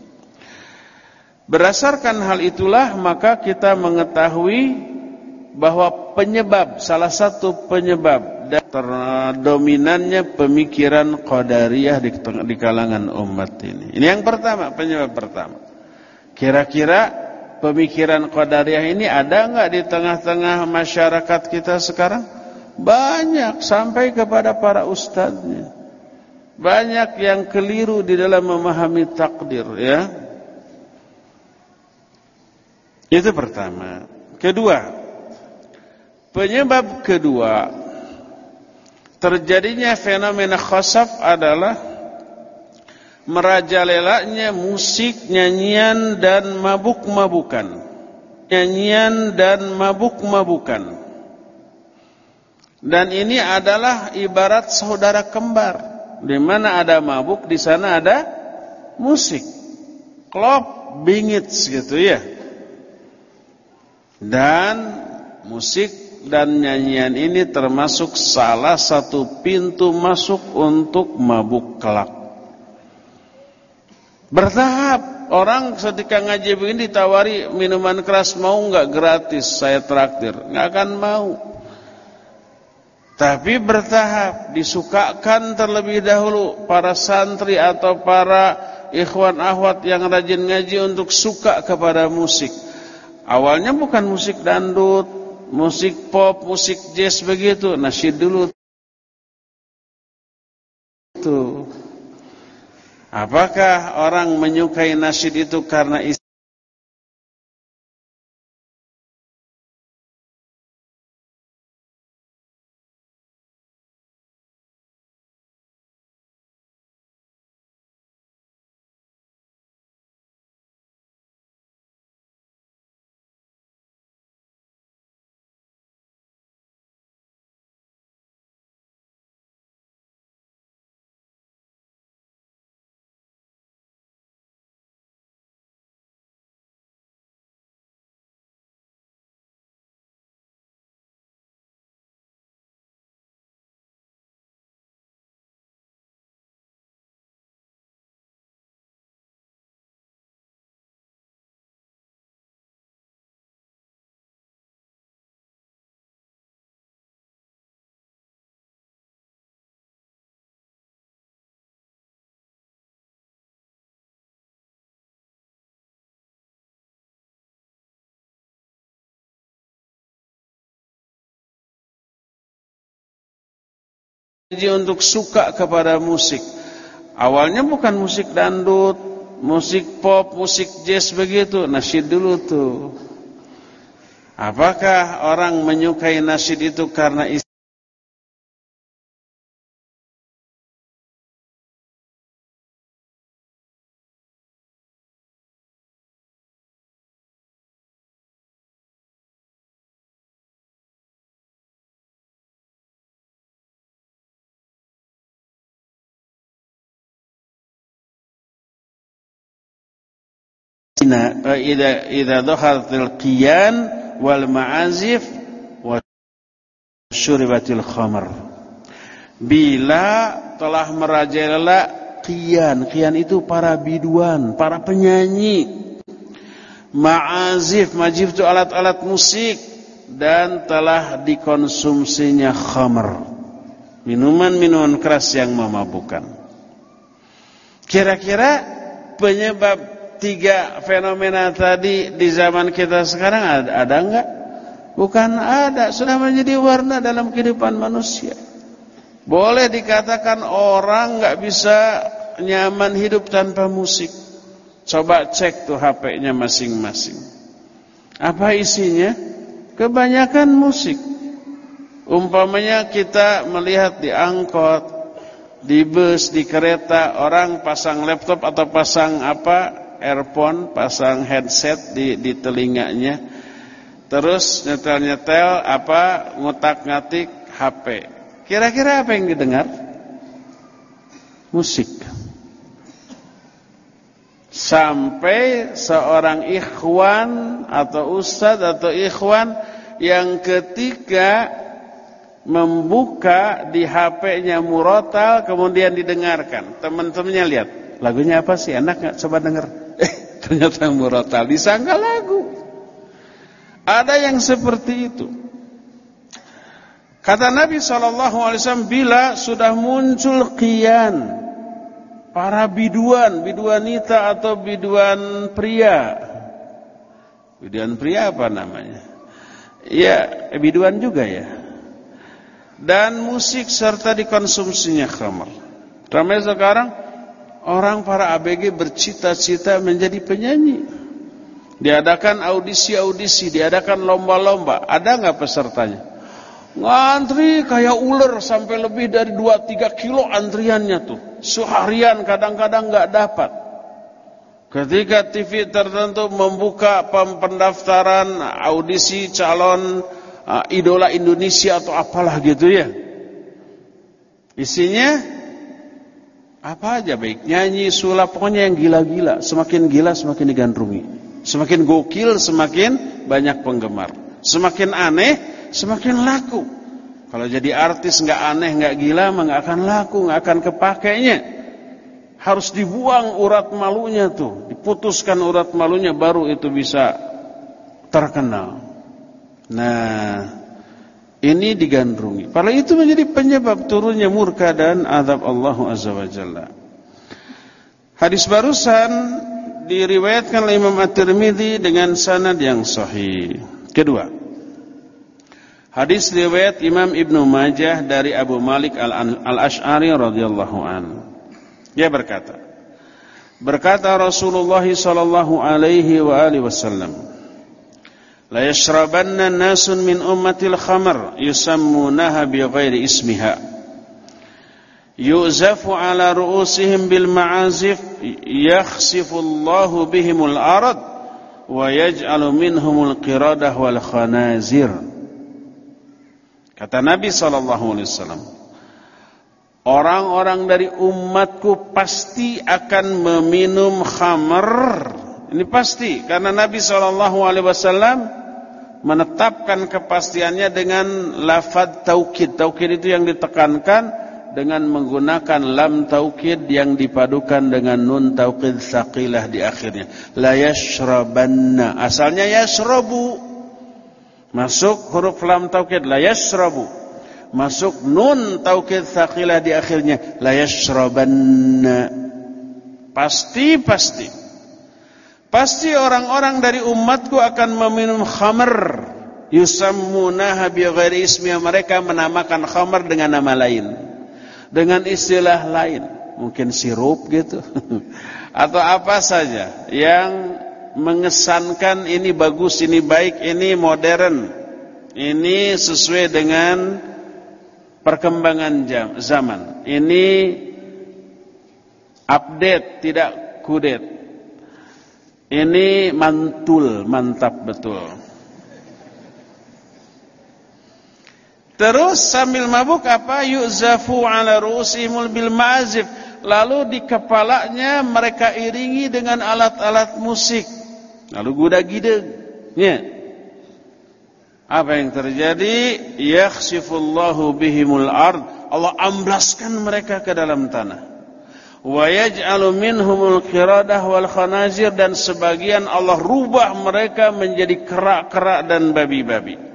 Berdasarkan hal itulah maka kita mengetahui bahwa penyebab, salah satu penyebab terdominannya pemikiran Qadariyah di, di kalangan umat ini. Ini yang pertama, penyebab pertama. Kira-kira pemikiran Qadariyah ini ada enggak di tengah-tengah masyarakat kita sekarang? Banyak, sampai kepada para ustadznya. Banyak yang keliru di dalam memahami takdir, ya. Itu pertama. Kedua, penyebab kedua terjadinya fenomena khasaf adalah merajalelanya musik, nyanyian dan mabuk-mabukan. Nyanyian dan mabuk-mabukan. Dan ini adalah ibarat saudara kembar. Di mana ada mabuk, di sana ada musik. Klop bingits gitu ya. Dan musik dan nyanyian ini termasuk salah satu pintu masuk untuk mabuk kelak. Bertahap. Orang ketika ngaji begini ditawari minuman keras, mau enggak? Gratis, saya traktir. Enggak akan mau. Tapi bertahap, disukakan terlebih dahulu para santri atau para ikhwan akhwat yang rajin ngaji untuk suka kepada musik. Awalnya bukan musik dangdut, musik pop, musik jazz begitu. Nasyid dulu tuh. Apakah orang menyukai nasyid itu karena isi untuk suka kepada musik. Awalnya bukan musik dangdut, musik pop, musik jazz begitu. Nasyid dulu tuh. Apakah orang menyukai nasyid itu karena isi Ida ida dhaharatil qiyan wal ma'azif wa syuribatil khamr. Bila telah merajalela qiyan, qiyan itu para biduan, para penyanyi. Ma'azif, majif itu alat-alat musik, dan telah dikonsumsinya khamr, minuman-minuman keras yang memabukkan. Kira-kira penyebab tiga fenomena tadi di zaman kita sekarang ada, ada enggak? Bukan ada, sudah menjadi warna dalam kehidupan manusia. Boleh dikatakan orang enggak bisa nyaman hidup tanpa musik. Coba cek tuh H P-nya masing-masing. Apa isinya? Kebanyakan musik. Umpamanya kita melihat di angkot, di bus, di kereta, orang pasang laptop atau pasang apa? Earphone, pasang headset di, di telinganya, terus nyetel-nyetel apa, ngutak-ngatik H P. Kira-kira apa yang didengar? Musik. Sampai seorang ikhwan atau ustadz atau ikhwan yang ketika membuka di H P-nya murotal kemudian didengarkan, teman-temannya lihat, lagunya apa sih, enak gak? Coba denger. Eh, ternyata murotal, disangka lagu. Ada yang seperti itu. Kata Nabi shallallahu alaihi wasallam, bila sudah muncul qiyan, para biduan, biduanita atau biduan pria. Biduan pria apa namanya? Ya, biduan juga ya. Dan musik serta dikonsumsinya khamr. Ramai sekarang orang para A B G bercita-cita menjadi penyanyi. Diadakan audisi-audisi, diadakan lomba-lomba. Ada enggak pesertanya? Ngantri kayak ular sampai lebih dari dua tiga kilo antriannya tuh. Seharian kadang-kadang enggak dapat. Ketika T V tertentu membuka pendaftaran audisi calon uh, idola Indonesia atau apalah gitu ya. Isinya Apa aja baik, nyanyi, sulap, pokoknya yang gila-gila. Semakin gila semakin digandrungi. Semakin gokil semakin banyak penggemar. Semakin aneh semakin laku. Kalau jadi artis nggak aneh, nggak gila, mah nggak akan laku, nggak akan kepakainya. Harus dibuang urat malunya tuh, diputuskan urat malunya baru itu bisa terkenal. Nah, ini digandrungi. Padahal itu menjadi penyebab turunnya murka dan azab Allah Azza wa Jalla. Hadis barusan diriwayatkan oleh Imam At-Tirmidzi dengan sanad yang sahih. Kedua, hadis riwayat Imam Ibnu Majah dari Abu Malik Al-Asy'ari radhiyallahu an. Dia berkata, berkata Rasulullah sallallahu alaihi wa alihi wasallam, la yashrabanna nasun min ummatil khamr yusammunaha bighairi ismiha yu'zafu ala ru'usihim bil ma'azif yakhsifu Allahu bihimul arad wa yaj'alu minhumul qiradah wal khanazir. Kata Nabi sallallahu alaihi wasallam, orang-orang dari umatku pasti akan meminum khamr. Ini pasti, karena Nabi sallallahu alaihi wasallam menetapkan kepastiannya dengan lafaz taukid. Taukid itu yang ditekankan dengan menggunakan lam taukid yang dipadukan dengan nun taukid tsaqilah di akhirnya. La yashrabanna, asalnya yashrabu. Masuk huruf lam taukid la yashrabu. Masuk nun taukid tsaqilah di akhirnya la yashrabanna. Pasti pasti. Pasti orang-orang dari umatku akan meminum khamr. Yusammunaha bighairi ismiha, mereka menamakan khamr dengan nama lain, dengan istilah lain, mungkin sirup gitu atau apa saja yang mengesankan ini bagus, ini baik, ini modern, ini sesuai dengan perkembangan zaman, ini update tidak kudet, ini mantul, mantap betul. Terus sambil mabuk apa? Yu'zafu ala ru'usimul bil ma'azif. Lalu di kepalanya mereka iringi dengan alat-alat musik. Lalu guda-gidegnya. Apa yang terjadi? Yakhsifullahu bihimul ard. Allah amblaskan mereka ke dalam tanah. Wa yaj'alu minhumul qiradah wal khanazir, dan sebagian Allah rubah mereka menjadi kerak-kerak dan babi-babi.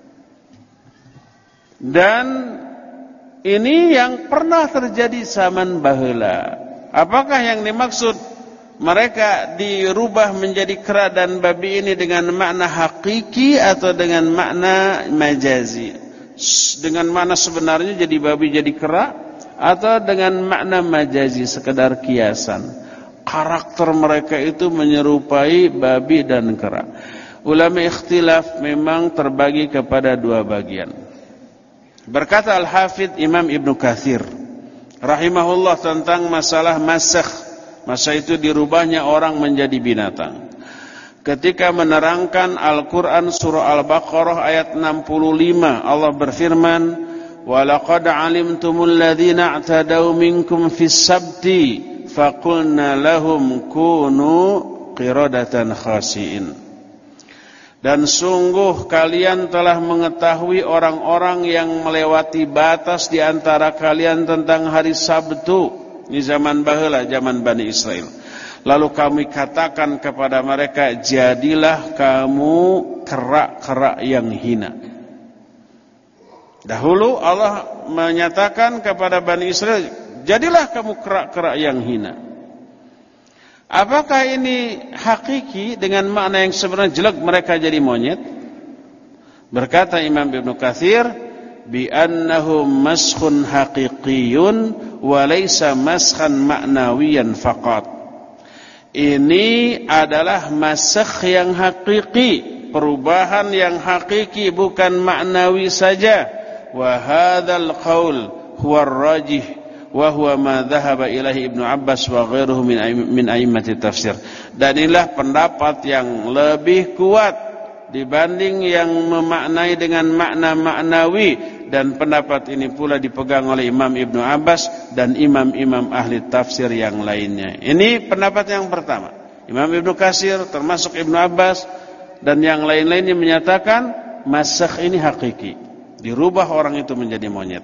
Dan ini yang pernah terjadi zaman baheula. Apakah yang dimaksud mereka dirubah menjadi kera dan babi ini dengan makna hakiki atau dengan makna majazi? Dengan makna sebenarnya jadi babi jadi kera, atau dengan makna majazi sekedar kiasan? Karakter mereka itu menyerupai babi dan kera. Ulama ikhtilaf memang terbagi kepada dua bagian. Berkata Al-Hafidh Imam Ibnu Katsir rahimahullah tentang masalah masakh, masa itu dirubahnya orang menjadi binatang. Ketika menerangkan Al-Quran surah Al-Baqarah ayat enam puluh lima, Allah berfirman, وَلَقَدْ عَلِمْتُمُ الَّذِينَ اعْتَدَوْا مِنْكُمْ فِي السَّبْتِ فَقُلْنَا لَهُمْ كُونُوا قِرَدَةً خَاسِئِينَ. Dan sungguh kalian telah mengetahui orang-orang yang melewati batas di antara kalian tentang hari Sabtu. Ini zaman baheula, zaman Bani Israel. Lalu kami katakan kepada mereka, jadilah kamu kerak-kerak yang hina. Dahulu Allah menyatakan kepada Bani Israel, jadilah kamu kerak-kerak yang hina. Apakah ini hakiki dengan makna yang sebenarnya jelek mereka jadi monyet? Berkata Imam Ibnu Katsir, bi annahu maskhun haqiqiyun wa laysa maskhan ma'nawiyan faqat. Ini adalah masakh yang hakiki, perubahan yang hakiki, bukan maknawi saja. Wa hadzal qaul huwa ar-rajih wa huwa ma dhahaba ilaihi Ibnu Abbas wa ghairuhu min min a'immati tafsir. Dan inilah pendapat yang lebih kuat dibanding yang memaknai dengan makna maknawi dan pendapat ini pula dipegang oleh Imam Ibnu Abbas dan imam-imam ahli tafsir yang lainnya. Ini pendapat yang pertama. Imam Ibnu Katsir termasuk Ibnu Abbas dan yang lain-lainnya menyatakan masakh ini hakiki, dirubah orang itu menjadi monyet.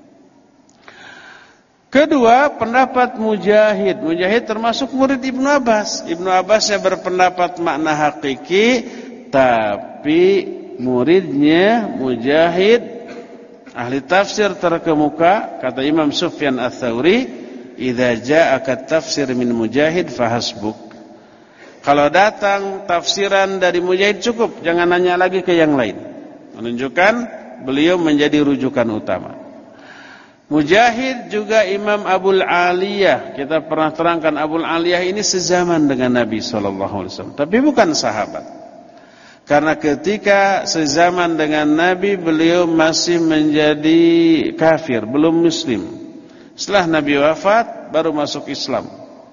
Kedua, pendapat Mujahid. Mujahid termasuk murid Ibnu Abbas. Ibnu Abbas yang berpendapat makna hakiki, tapi muridnya Mujahid ahli tafsir terkemuka, kata Imam Sufyan Ats-Tsauri, "Idza ja'aka tafsir min Mujahid fahasbuk." Kalau datang tafsiran dari Mujahid cukup, jangan nanya lagi ke yang lain. Menunjukkan beliau menjadi rujukan utama. Mujahid juga Imam Abul Aliyah. Kita pernah terangkan Abul Aliyah ini sezaman dengan Nabi sallallahu alaihi wasallam, tapi bukan sahabat. Karena ketika sezaman dengan Nabi beliau masih menjadi kafir, belum muslim. Setelah Nabi wafat baru masuk Islam.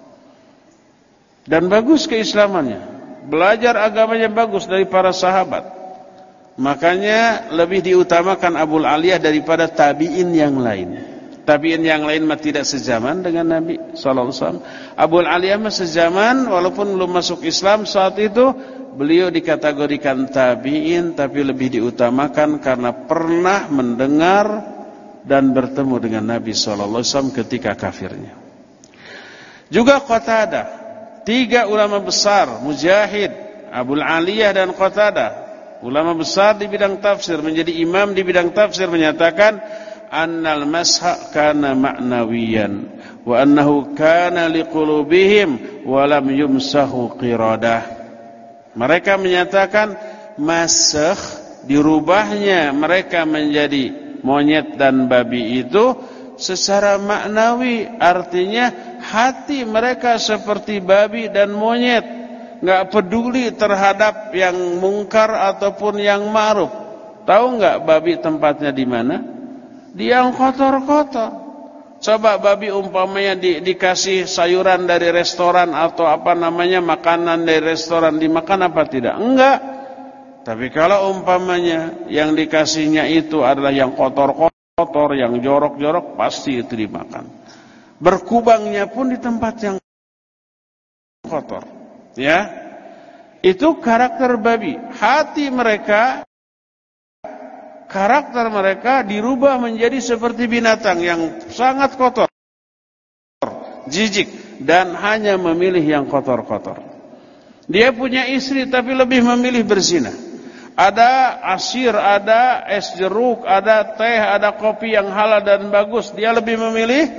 Dan bagus keislamannya. Belajar agamanya bagus dari para sahabat. Makanya lebih diutamakan Abul Aliyah daripada tabi'in yang lain. Tabi'in yang lain mah tidak sezaman dengan Nabi sallallahu alaihi wasallam. Abul Aliyah mah sezaman walaupun belum masuk Islam saat itu. Beliau dikategorikan tabi'in, tapi lebih diutamakan karena pernah mendengar dan bertemu dengan Nabi sallallahu alaihi wasallam ketika kafirnya. Juga Qatadah, tiga ulama besar, Mujahid, Abul Aliyah dan Qatadah, ulama besar di bidang tafsir, menjadi imam di bidang tafsir, menyatakan annal masha kana ma'nawiyan wa annahu kana liqulubihim wa lam yumsahu qiradah. Mereka menyatakan masakh, dirubahnya mereka menjadi monyet dan babi itu secara maknawi, artinya hati mereka seperti babi dan monyet, enggak peduli terhadap yang mungkar ataupun yang ma'ruf. Tahu enggak babi tempatnya di mana? Di yang kotor-kotor. Coba babi umpamanya di, dikasih sayuran dari restoran atau apa namanya makanan dari restoran, dimakan apa tidak? Enggak. Tapi kalau umpamanya yang dikasihnya itu adalah yang kotor-kotor, yang jorok-jorok, pasti itu dimakan. Berkubangnya pun di tempat yang kotor. Ya, itu karakter babi. Hati mereka, karakter mereka dirubah menjadi seperti binatang yang sangat kotor, jijik, dan hanya memilih yang kotor-kotor. Dia punya istri tapi lebih memilih berzina. Ada asir, ada es jeruk, ada teh, ada kopi yang halal dan bagus. Dia lebih memilih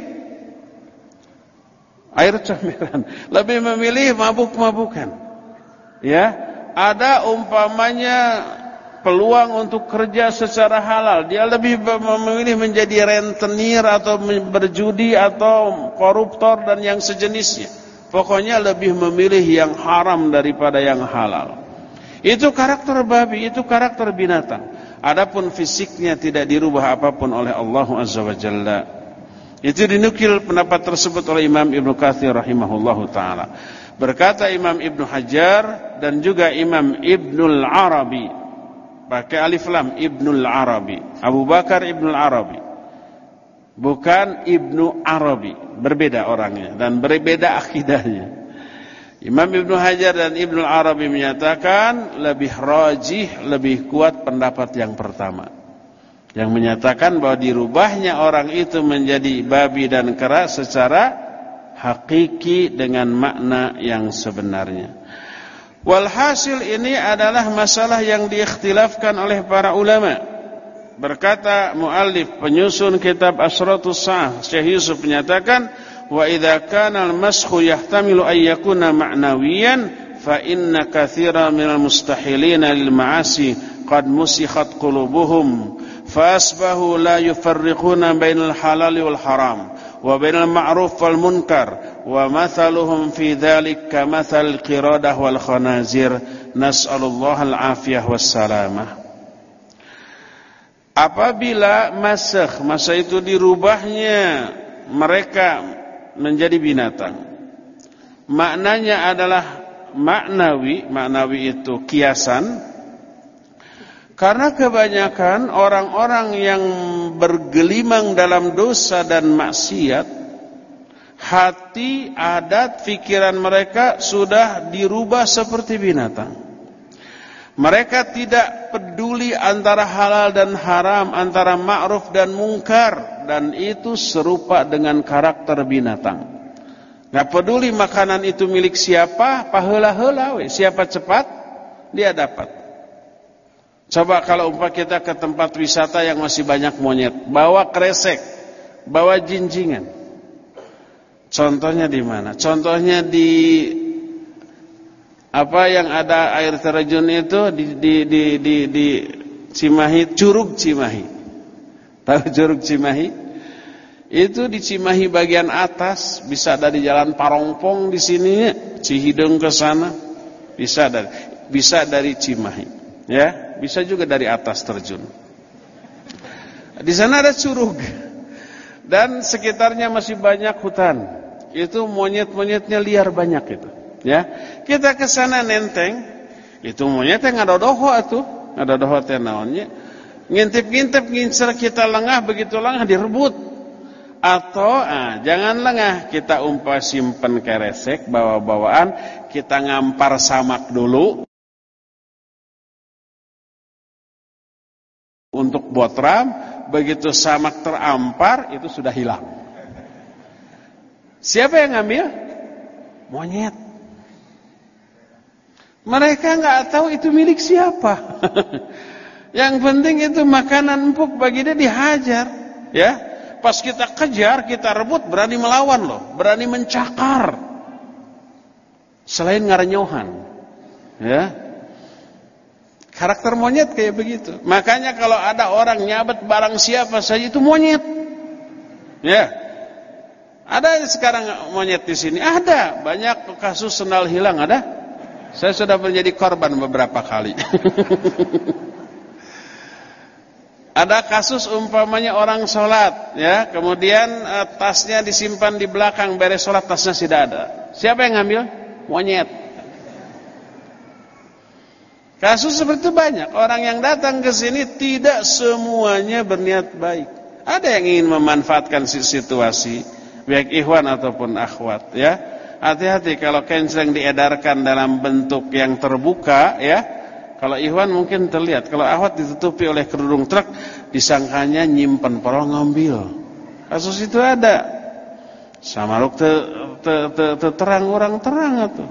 air comberan, lebih memilih mabuk-mabukan. Ya, ada umpamanya peluang untuk kerja secara halal, dia lebih memilih menjadi rentenir atau berjudi atau koruptor dan yang sejenisnya. Pokoknya lebih memilih yang haram daripada yang halal. Itu karakter babi, itu karakter binatang. Adapun fisiknya tidak dirubah apapun oleh Allah Azza wa Jalla. Itu dinukil pendapat tersebut oleh Imam Ibnu Katsir rahimahullahu taala. Berkata Imam Ibnu Hajar dan juga Imam Ibnul Arabi, pakai alif lam, Ibnul Arabi, Abu Bakar Ibnul Arabi, bukan Ibnu Arabi, berbeda orangnya dan berbeda akidahnya. Imam Ibnu Hajar dan Ibnul Arabi menyatakan lebih rajih, lebih kuat pendapat yang pertama, yang menyatakan bahwa dirubahnya orang itu menjadi babi dan kera secara hakiki dengan makna yang sebenarnya. Walhasil ini adalah masalah yang diikhtilafkan oleh para ulama. Berkata muallif penyusun kitab Asratus Sa'ah, Syekh Yusuf menyatakan, wa idza kana al-masxu yahtamilu an yakuna ma'nawiyan fa inna katsiran minal mustahilina lil ma'asi qad musikhat qulubuhum fa asbahu la yufarriquna bainal halal wal haram wa bainal ma'ruf wal munkar wa mathaluhum fi dzalik kamathal qiradah wal khanazir nas'alullaha al-afiyah was salamah. Apabila masakh, masa itu dirubahnya mereka menjadi binatang, maknanya adalah maknawi, maknawi itu kiasan. Karena kebanyakan orang-orang yang bergelimang dalam dosa dan maksiat, hati, adat, pikiran mereka sudah dirubah seperti binatang. Mereka tidak peduli antara halal dan haram, antara ma'ruf dan mungkar, dan itu serupa dengan karakter binatang. Gak peduli makanan itu milik siapa, paheula-heula we, siapa cepat dia dapat. Coba kalau umpah kita ke tempat wisata yang masih banyak monyet, bawa kresek, bawa jinjingan. Contohnya di mana? Contohnya di apa yang ada air terjun itu di di di di, di Cimahi, Curug Cimahi. Tahu Curug Cimahi? Itu di Cimahi bagian atas, bisa dari Jalan Parongpong di sini, Cihideng ke sana, bisa dari bisa dari Cimahi, ya. Bisa juga dari atas terjun. Di sana ada curug dan sekitarnya masih banyak hutan. Itu monyet-monyetnya liar banyak itu. Ya, kita ke sana nenteng, itu monyet yang ada doho atuh, ada doho teh naonnya. Ngintip-ngintip ngincer kita lengah, begitu lengah direbut. Atau ah, jangan lengah, kita umpah simpen keresek bawa-bawaan, kita ngampar samak dulu. Untuk botram, begitu samak terampar itu sudah hilang. Siapa yang ngambil? Monyet. Mereka nggak tahu itu milik siapa. Yang penting itu makanan empuk, bagi dia dihajar, ya. Pas kita kejar, kita rebut, berani melawan loh, berani mencakar. Selain ngarenyohan, ya. Karakter monyet kayak begitu. Makanya kalau ada orang nyabet barang siapa saja itu monyet. Ya. Ada sekarang monyet di sini. Ada banyak kasus sendal hilang ada. Saya sudah menjadi korban beberapa kali. Ada kasus umpamanya orang sholat, ya, kemudian eh, tasnya disimpan di belakang, beres sholat tasnya tidak ada. Siapa yang ngambil? Monyet. Kasus seperti itu banyak. Orang yang datang ke sini tidak semuanya berniat baik. Ada yang ingin memanfaatkan situasi, baik ikhwan ataupun akhwat, ya. Hati-hati kalau kenceng diedarkan dalam bentuk yang terbuka, ya. Kalau ikhwan mungkin terlihat, kalau akhwat ditutupi oleh kerudung truk, disangkanya nyimpen, padahal ngambil. Kasus itu ada. Samaruk te, te, te, te terang orang terang atau.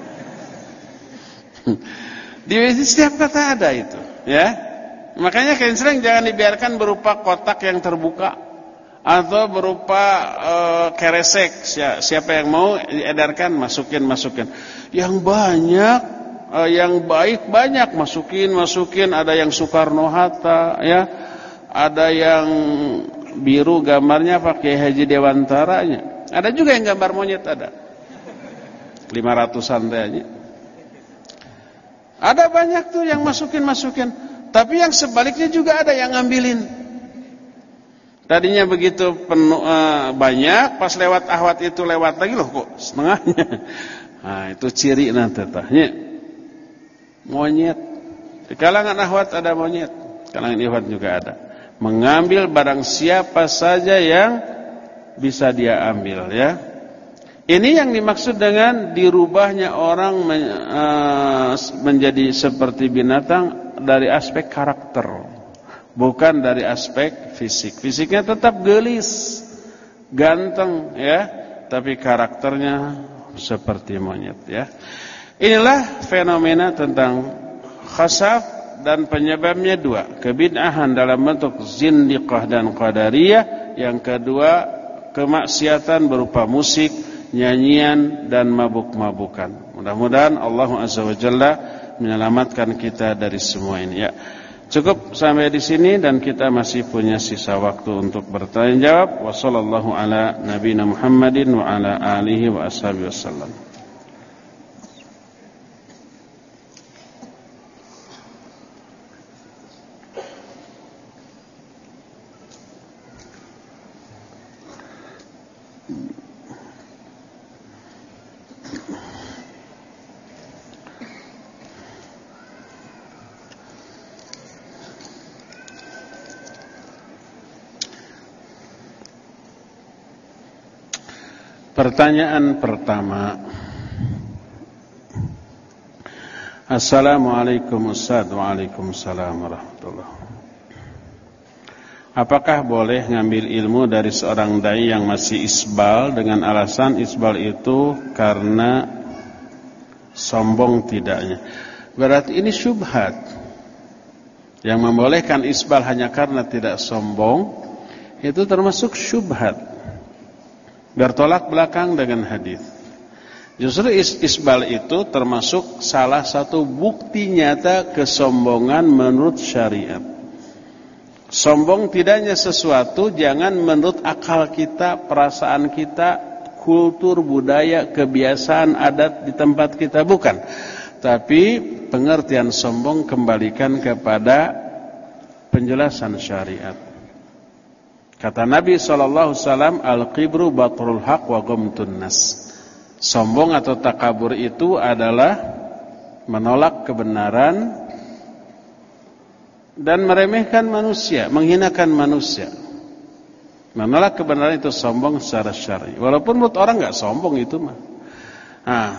Di setiap kata ada itu, ya. Makanya canceling jangan dibiarkan berupa kotak yang terbuka atau berupa e, keresek. Siapa yang mau diedarkan, masukin, masukin. Yang banyak, e, yang baik banyak masukin, masukin. Ada yang Soekarno Hatta, ya. Ada yang biru gambarnya pakai Haji Dewantaranya. Ada juga yang gambar monyet ada. lima ratusan tehnya. Ada banyak tuh yang masukin-masukin. Tapi yang sebaliknya juga ada yang ngambilin. Tadinya begitu penuh, uh, banyak, pas lewat ahwat itu lewat lagi loh kok setengahnya. Nah itu ciri nanti tahnya. Monyet. Di kalangan ahwat ada monyet, kalangan ihwat juga ada. Mengambil barang siapa saja yang bisa dia ambil, ya. Ini yang dimaksud dengan dirubahnya orang menjadi seperti binatang dari aspek karakter, bukan dari aspek fisik. Fisiknya tetap gelis, ganteng, ya, tapi karakternya seperti monyet, ya. Inilah fenomena tentang khasaf dan penyebabnya dua, kebid'ahan dalam bentuk zindiqah dan qadariyah. Yang kedua, kemaksiatan berupa musik, nyanyian dan mabuk-mabukan. Mudah-mudahan Allah Azza wa Jalla menyelamatkan kita dari semua ini, ya. Cukup sampai di sini dan kita masih punya sisa waktu untuk bertanya jawab. Wassallallahu ala nabiyina Muhammadin wa ala alihi wa ashabihi wasallam. Pertanyaan pertama. Assalamualaikum Ustaz. Waalaikumsalam warahmatullahi. Apakah boleh ngambil ilmu dari seorang dai yang masih isbal dengan alasan isbal itu karena sombong tidaknya? Berarti ini syubhat. Yang membolehkan isbal hanya karena tidak sombong itu termasuk syubhat. Bertolak belakang dengan hadis. Justru is isbal itu termasuk salah satu bukti nyata kesombongan menurut syariat. Sombong tidaknya sesuatu jangan menurut akal kita, perasaan kita, kultur, budaya, kebiasaan, adat di tempat kita, bukan. Tapi pengertian sombong kembalikan kepada penjelasan syariat. Kata Nabi shallallahu alaihi wasallam, al-qibru batrul haq wa ghamtun nas. Sombong atau takabur itu adalah menolak kebenaran dan meremehkan manusia, menghinakan manusia. Menolak kebenaran itu sombong secara syar'i. Walaupun menurut orang enggak sombong itu mah. Nah,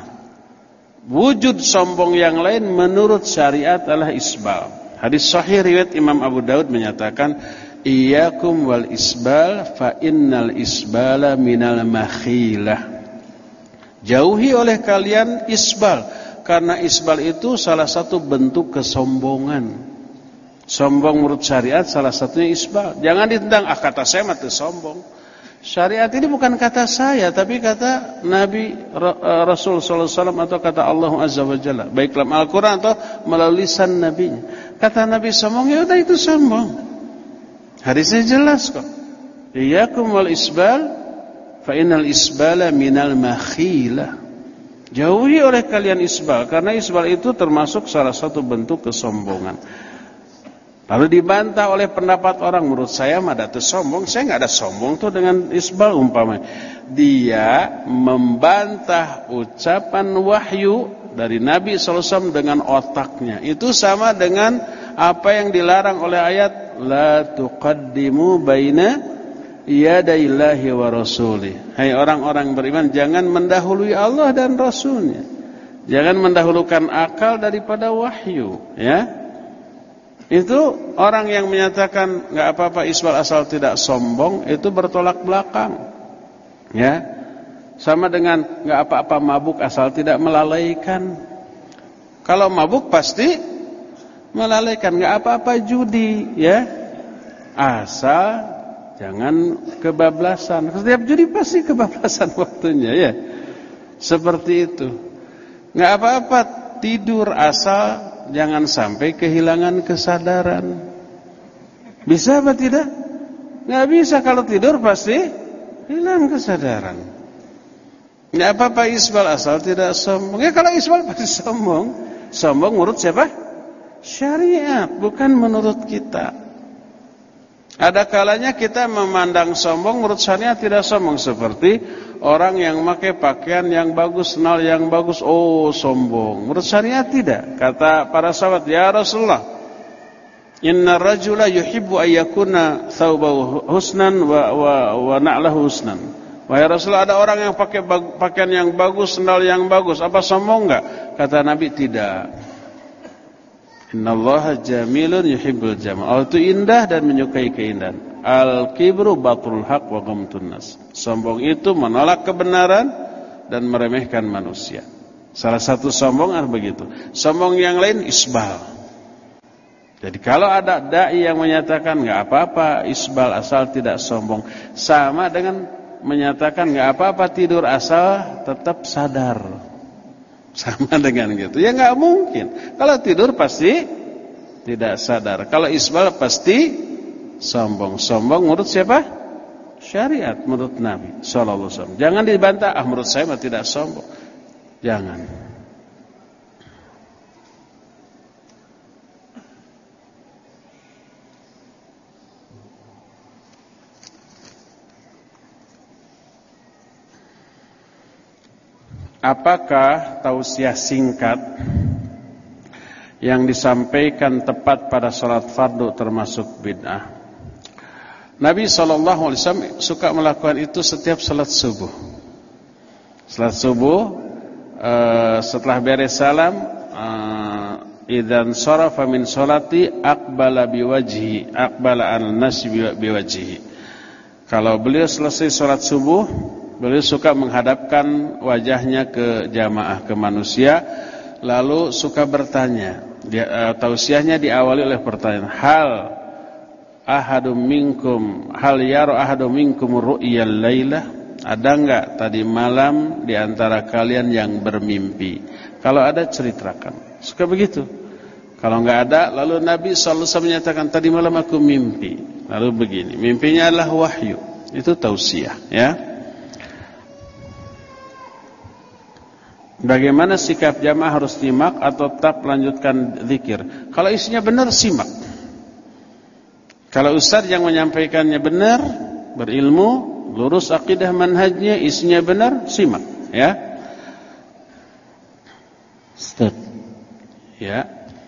wujud sombong yang lain menurut syariat adalah isbal. Hadis sahih riwayat Imam Abu Daud menyatakan, iyyakum wal isbal fa innal isbala minal makhilah. Jauhi oleh kalian isbal, karena isbal itu salah satu bentuk kesombongan. Sombong menurut syariat salah satunya isbal. Jangan ditendang, ah kata saya mah teu sombong. Syariat ini bukan kata saya, tapi kata Nabi Rasul sallallahu alaihi wasallam atau kata Allah Azza wa Jalla, baik dalam Al-Qur'an atau melalui lisan nabinya. Kata Nabi sombong, ya udah itu sombong. Hadisnya jelas kok. Iyyakum wal isbal fa innal isbala minal makhilah. Jauhi oleh kalian isbal, karena isbal itu termasuk salah satu bentuk kesombongan. Lalu dibantah oleh pendapat orang, menurut saya mah ada sombong, saya enggak ada sombong tuh dengan isbal umpamanya. Dia membantah ucapan wahyu dari Nabi sallallahu alaihi wasallam dengan otaknya. Itu sama dengan apa yang dilarang oleh ayat la tuqaddimu baina yadayillahi wa rasulih. Hai orang-orang beriman, jangan mendahului Allah dan Rasulnya. Jangan mendahulukan akal daripada wahyu, ya. Itu orang yang menyatakan enggak apa-apa isbal asal tidak sombong, itu bertolak belakang. Ya. Sama dengan enggak apa-apa mabuk asal tidak melalaikan. Kalau mabuk pasti melalaikan, enggak apa-apa judi, ya. Asal jangan kebablasan. Setiap judi pasti kebablasan waktunya, ya. Seperti itu. Enggak apa-apa tidur asal jangan sampai kehilangan kesadaran. Bisa apa tidak? Enggak bisa, kalau tidur pasti hilang kesadaran. Enggak apa-apa isbal asal tidak sombong. Ya kalau isbal pasti sombong. Sombong menurut siapa? Syariat, bukan menurut kita. Ada kalanya kita memandang sombong menurut syariat tidak sombong, seperti orang yang memakai pakaian yang bagus, sendal yang bagus, oh sombong. Menurut syariat tidak. Kata para sahabat, ya Rasulullah, inna rajula yuhibbu ayyakuna thawbahu husnan wa wa wa na'lahu husnan. Wahai Rasulullah, ada orang yang pakai pakaian yang bagus, sendal yang bagus, apa sombong enggak? Kata Nabi, tidak. Innallaha jamilun yuhibbul jamal. Allah itu indah dan menyukai keindahan. Al-kibru batrul haq wa ghamtun nas. Sombong itu menolak kebenaran dan meremehkan manusia. Salah satu sombong adalah begitu. Sombong yang lain isbal. Jadi kalau ada dai yang menyatakan enggak apa-apa isbal asal tidak sombong, sama dengan menyatakan enggak apa-apa tidur asal tetap sadar. Sama dengan gitu. Ya enggak mungkin. Kalau tidur pasti tidak sadar. Kalau isbal pasti sombong. Sombong menurut siapa? Syariat, menurut Nabi sallallahu alaihi wasallam. Jangan dibantah, ah menurut saya mah tidak sombong. Jangan. Apakah tausiah singkat yang disampaikan tepat pada salat fardu termasuk bid'ah? Nabi sallallahu alaihi wasallam suka melakukan itu setiap salat subuh. Salat subuh uh, setelah beres salam, uh, idzan sharafa min sholati aqbala biwajhi, aqbala an-nas biwajhi. Kalau beliau selesai salat subuh, beliau suka menghadapkan wajahnya ke jamaah, ke manusia, lalu suka bertanya. Dia, uh, tausiahnya diawali oleh pertanyaan, hal ahadum minkum hal yara ahadum minkum ru'yal lailah, ada enggak tadi malam di antara kalian yang bermimpi? Kalau ada ceritakan. Suka begitu. Kalau enggak ada, lalu Nabi sallallahu alaihi wasallam menyatakan tadi malam aku mimpi. Lalu begini, mimpinya adalah wahyu. Itu tausiah, ya. Bagaimana sikap jamaah, harus simak atau tetap lanjutkan zikir? Kalau isinya benar, simak. Kalau ustaz yang menyampaikannya benar, berilmu, lurus akidah manhajnya, isinya benar, simak, ya.
Ustaz.
Ya.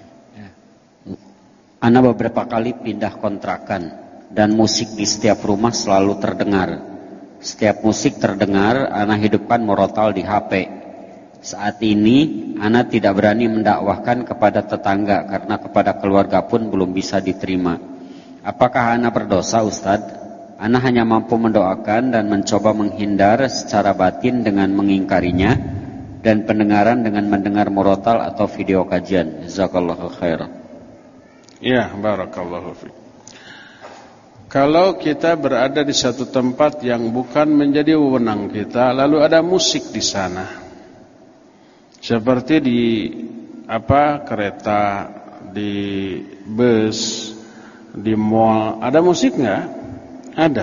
Ana beberapa kali pindah kontrakan dan musik di setiap rumah selalu terdengar. Setiap musik terdengar, ana hidupkan murotal di H P. Saat ini, ana tidak berani mendakwahkan kepada tetangga karena kepada keluarga pun belum bisa diterima. Apakah ana berdosa, Ustaz? Ana hanya mampu mendoakan dan mencoba menghindar secara batin dengan mengingkarinya dan pendengaran dengan mendengar murotal atau video kajian. Jazakallahu khairan.
Ya, barakallahu fiik. Kalau kita berada di satu tempat yang bukan menjadi wewenang kita, lalu ada musik di sana. Seperti di apa kereta, di bus, di mall, ada musik nggak? Ada.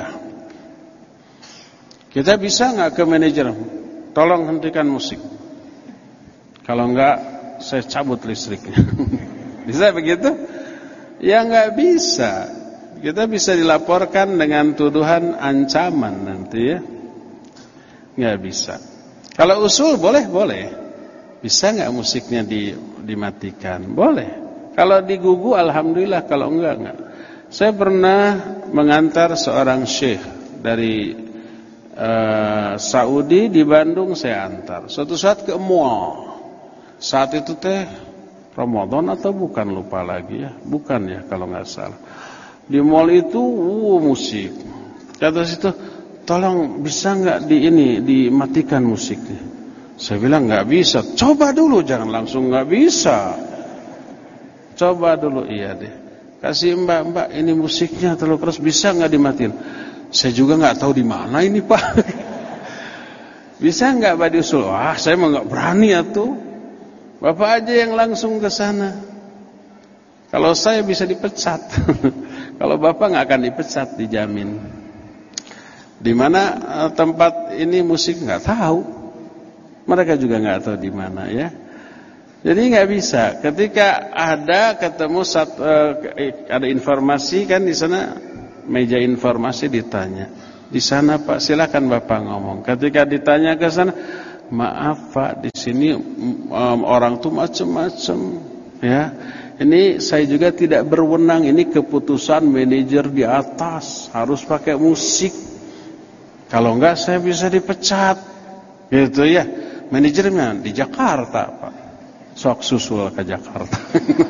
Kita bisa nggak ke manajer, tolong hentikan musik. Kalau nggak, saya cabut listriknya. Bisa begitu? Ya nggak bisa. Kita bisa dilaporkan dengan tuduhan ancaman nanti, ya. Nggak bisa. Kalau usul boleh boleh. Bisa nggak musiknya di, dimatikan? Boleh. Kalau digugu, alhamdulillah. Kalau enggak, enggak. Saya pernah mengantar seorang syekh dari uh, Saudi di Bandung, saya antar. Suatu saat ke mall. Saat itu teh Ramadan atau bukan, lupa lagi ya. Bukan ya kalau nggak salah. Di mall itu uh, musik. Kata situ, tolong bisa nggak di ini dimatikan musiknya? Saya bilang nggak bisa. Coba dulu, jangan langsung nggak bisa. Coba dulu, iya deh. Kasih mbak-mbak ini musiknya terlalu keras, bisa nggak dimatiin? Saya juga nggak tahu di mana ini Pak. Bisa nggak Pak diusul? Wah, saya mah nggak berani ya tuh. Bapak aja yang langsung ke sana. Kalau saya bisa dipecat. Kalau bapak nggak akan dipecat, dijamin. Di mana tempat ini musik nggak tahu. Mereka juga nggak tahu di mana, ya. Jadi nggak bisa. Ketika ada ketemu satu, uh, ada informasi kan di sana, meja informasi ditanya. Di sana Pak, silakan Bapak ngomong. Ketika ditanya ke sana, maaf Pak, di sini um, orang tuh macam-macam, ya. Ini saya juga tidak berwenang. Ini keputusan manajer di atas, harus pakai musik. Kalau enggak saya bisa dipecat, gitu ya. Manajernya di Jakarta Pak, sok susul ke Jakarta.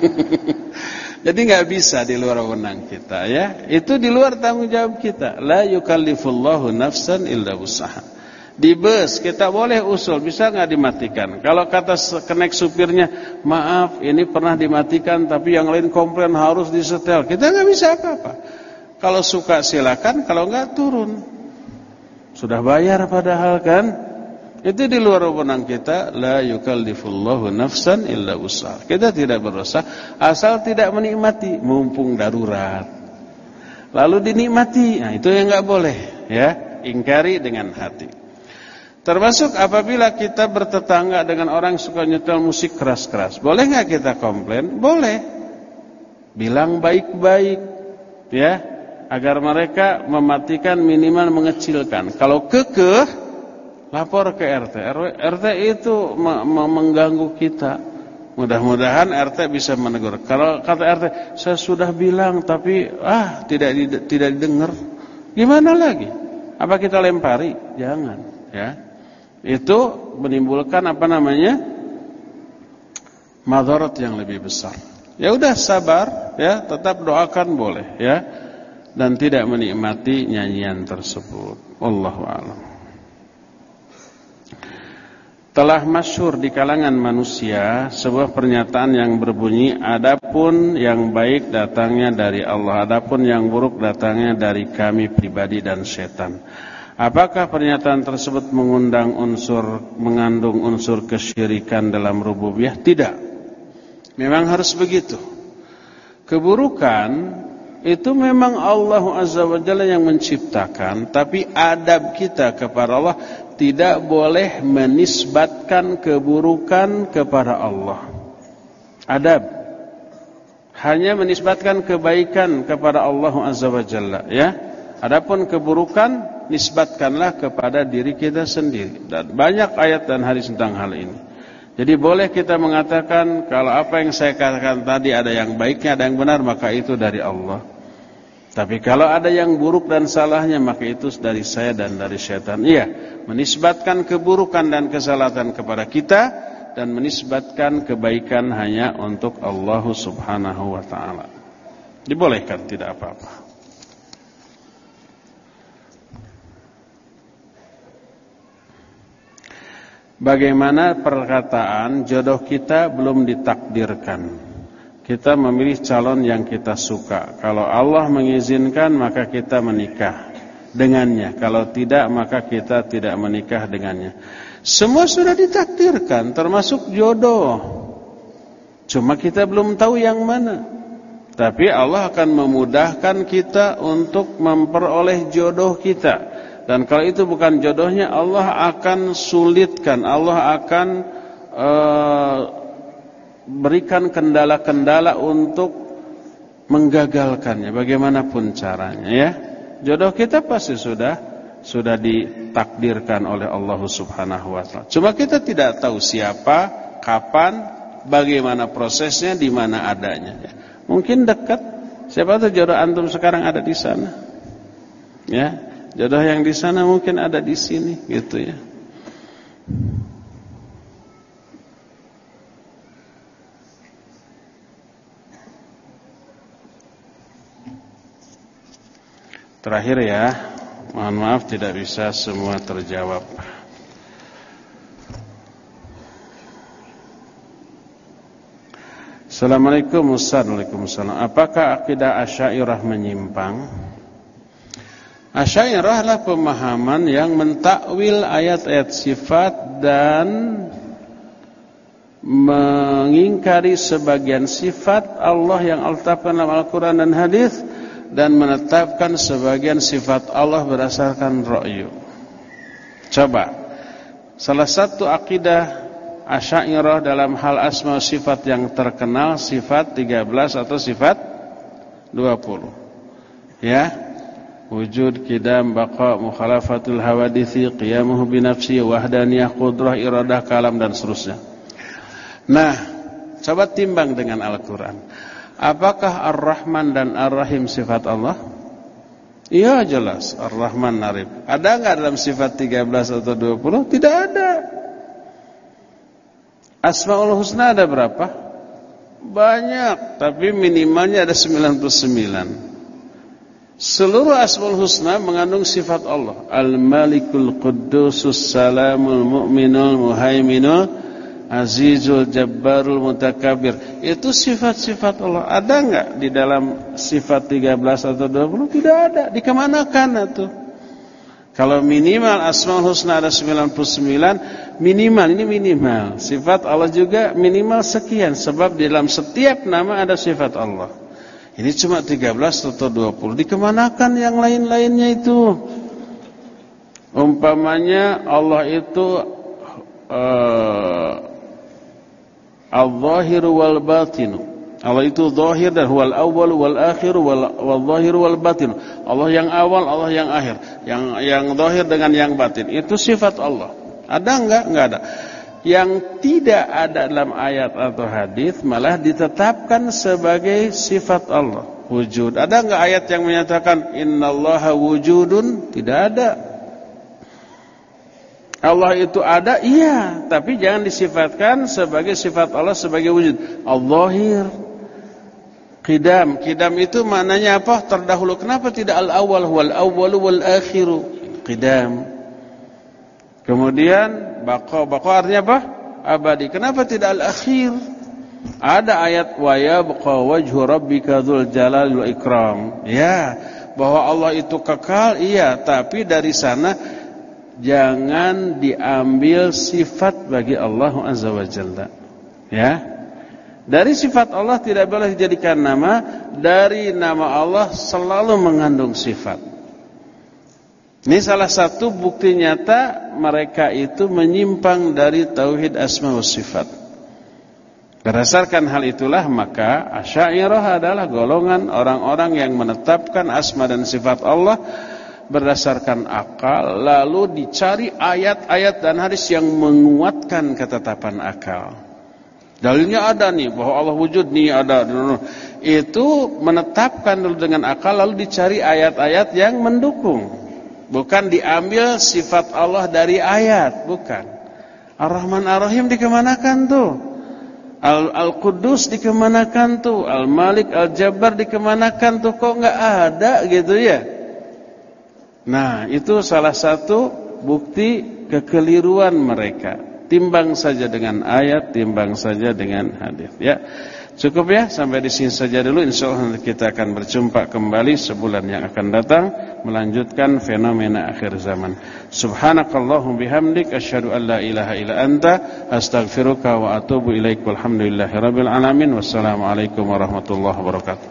Jadi nggak bisa di luar wewenang kita, ya. Itu di luar tanggung jawab kita. La yukallifullahu nafsan illa wus'aha. Di bus kita boleh usul, bisa nggak dimatikan? Kalau kata kenek supirnya, maaf ini pernah dimatikan tapi yang lain komplain harus disetel, kita nggak bisa apa-apa. Kalau suka silakan, kalau nggak turun. Sudah bayar padahal kan? Itu di luar wewenang kita. La yukallifullahu nafsan illa wus'aha. Kita tidak berdosa asal tidak menikmati mumpung darurat. Lalu dinikmati, nah itu yang nggak boleh, ya. Ingkari dengan hati. Termasuk apabila kita bertetangga dengan orang yang suka nyetel musik keras-keras. Boleh nggak kita komplain? Boleh. Bilang baik-baik, ya, agar mereka mematikan, minimal mengecilkan. Kalau kekeh, lapor ke R T. R T itu mengganggu kita. Mudah-mudahan R T bisa menegur. Kalau kata R T, saya sudah bilang tapi ah tidak tidak didengar. Gimana lagi? Apa kita lempari? Jangan, ya. Itu menimbulkan apa namanya? Madarat yang lebih besar. Ya udah sabar, ya, tetap doakan boleh, ya. Dan tidak menikmati nyanyian tersebut. Wallahu a'lam. Telah masyhur di kalangan manusia sebuah pernyataan yang berbunyi, adapun yang baik datangnya dari Allah, adapun yang buruk datangnya dari kami pribadi dan setan. Apakah pernyataan tersebut mengundang unsur, mengandung unsur kesyirikan dalam rububiyah? Tidak. Memang harus begitu. Keburukan itu memang Allah Azza wa Jalla yang menciptakan, tapi adab kita kepada Allah tidak boleh menisbatkan keburukan kepada Allah. Adab hanya menisbatkan kebaikan kepada Allah Azza wa Jalla, ya. Adapun keburukan nisbatkanlah kepada diri kita sendiri. Dan banyak ayat dan hadis tentang hal ini. Jadi boleh kita mengatakan kalau apa yang saya katakan tadi ada yang baiknya, ada yang benar, maka itu dari Allah. Tapi kalau ada yang buruk dan salahnya, maka itu dari saya dan dari syaitan. Iya, menisbatkan keburukan dan kesalahan kepada kita dan menisbatkan kebaikan hanya untuk Allah Subhanahu wa taala. Dibolehkan, tidak apa-apa. Bagaimana perkataan jodoh kita belum ditakdirkan? Kita memilih calon yang kita suka. Kalau Allah mengizinkan, maka kita menikah dengannya. Kalau tidak, maka kita tidak menikah dengannya. Semua sudah ditakdirkan, termasuk jodoh. Cuma kita belum tahu yang mana. Tapi Allah akan memudahkan kita untuk memperoleh jodoh kita. Dan kalau itu bukan jodohnya, Allah akan sulitkan, Allah akan uh, berikan kendala-kendala untuk menggagalkannya, bagaimanapun caranya, ya. Jodoh kita pasti sudah sudah ditakdirkan oleh Allah Subhanahu wa taala. Cuma kita tidak tahu siapa, kapan, bagaimana prosesnya, di mana adanya, ya. Mungkin dekat, siapa tahu jodoh antum sekarang ada di sana, ya. Jodoh yang di sana mungkin ada di sini, gitu ya. Terakhir ya, mohon maaf tidak bisa semua terjawab. Assalamualaikum Ustaz. Waalaikumsalam. Apakah akidah Asy'ariyah menyimpang? Asy'ariyah adalah pemahaman yang mentakwil ayat-ayat sifat dan mengingkari sebagian sifat Allah yang Allah tetapkan dalam Al-Quran dan hadis, dan menetapkan sebagian sifat Allah berdasarkan ra'yu. Coba, salah satu akidah Asy'ariyah dalam hal asma sifat yang terkenal, sifat tiga belas atau sifat dua puluh, ya. Wujud, qidam, baqa, mukhalafatul hawadithi, qiyamuhu binafsi, wahdaniyah, qudrah, iradah, kalam, dan seterusnya. Nah, coba timbang dengan Al-Quran. Apakah Ar-Rahman dan Ar-Rahim sifat Allah? Iya, jelas, Ar-Rahman, Ar-Rahim. Ada enggak dalam sifat tiga belas atau dua puluh? Tidak ada. Asmaul Husna ada berapa? Banyak, tapi minimalnya ada sembilan puluh sembilan. Seluruh Asmaul Husna mengandung sifat Allah. Al-Malikul Quddusus Salamul Mu'minul Muhaiminul Azizul Jabbarul Mutakabir. Itu sifat-sifat Allah. Ada enggak di dalam sifat tiga belas atau dua puluh? Tidak ada. Dikemanakan itu? Kalau minimal Asmaul Husna ada sembilan puluh sembilan, minimal, ini minimal. Sifat Allah juga minimal sekian. Sebab di dalam setiap nama ada sifat Allah. Ini cuma tiga belas atau dua puluh. Dikemanakan yang lain-lainnya itu? Umpamanya Allah itu uh, Al-Zahiru wal-Batinu. Allah itu zahir dan huwal awwal wal akhir wal zahir wal batin. Allah yang awal, Allah yang akhir. Yang yang zahir dengan yang batin. Itu sifat Allah. Ada enggak? Enggak ada. Yang tidak ada dalam ayat atau hadis malah ditetapkan sebagai sifat Allah, wujud. Ada enggak ayat yang menyatakan innallaha wujudun? Tidak ada. Allah itu ada, iya, tapi jangan disifatkan sebagai sifat Allah sebagai wujud. Al-Zahir, Qidam. Qidam itu maknanya apa? Terdahulu. Kenapa tidak al-awwal wal awwalu wal akhiru? Qidam. Kemudian baqa. Baqa artinya apa? Abadi. Kenapa tidak al-akhir? Ada ayat wa yabqa wajhu rabbika dzul jalali wal ikram. Ya, bahwa Allah itu kekal, iya, tapi dari sana jangan diambil sifat bagi Allah Azza wa Jalla. Ya. Dari sifat Allah tidak boleh dijadikan nama, dari nama Allah selalu mengandung sifat. Ini salah satu bukti nyata mereka itu menyimpang dari tauhid asma wa sifat. Berdasarkan hal itulah maka Asy'ariyah adalah golongan orang-orang yang menetapkan asma dan sifat Allah berdasarkan akal, lalu dicari ayat-ayat dan hadis yang menguatkan ketetapan akal. Dalilnya ada nih bahwa Allah wujud nih ada. Itu menetapkan dulu dengan akal, lalu dicari ayat-ayat yang mendukung. Bukan diambil sifat Allah dari ayat, bukan. Ar-Rahman Ar-Rahim dikemanakan tuh? Al-Quddus dikemanakan tuh? Al-Malik Al-Jabbar dikemanakan tuh? Kok nggak ada gitu ya? Nah, itu salah satu bukti kekeliruan mereka. Timbang saja dengan ayat, timbang saja dengan hadis. Ya, cukup ya, sampai di sini saja dulu. Insyaallah nanti kita akan berjumpa kembali sebulan yang akan datang, melanjutkan fenomena akhir zaman. Subhanakallahumma bihamdik, asyhadu an la ilaha illa anta, astaghfiruka wa atubu ilaik. Walhamdulillahirabbil alamin. Wassalamualaikum warahmatullahi wabarakatuh.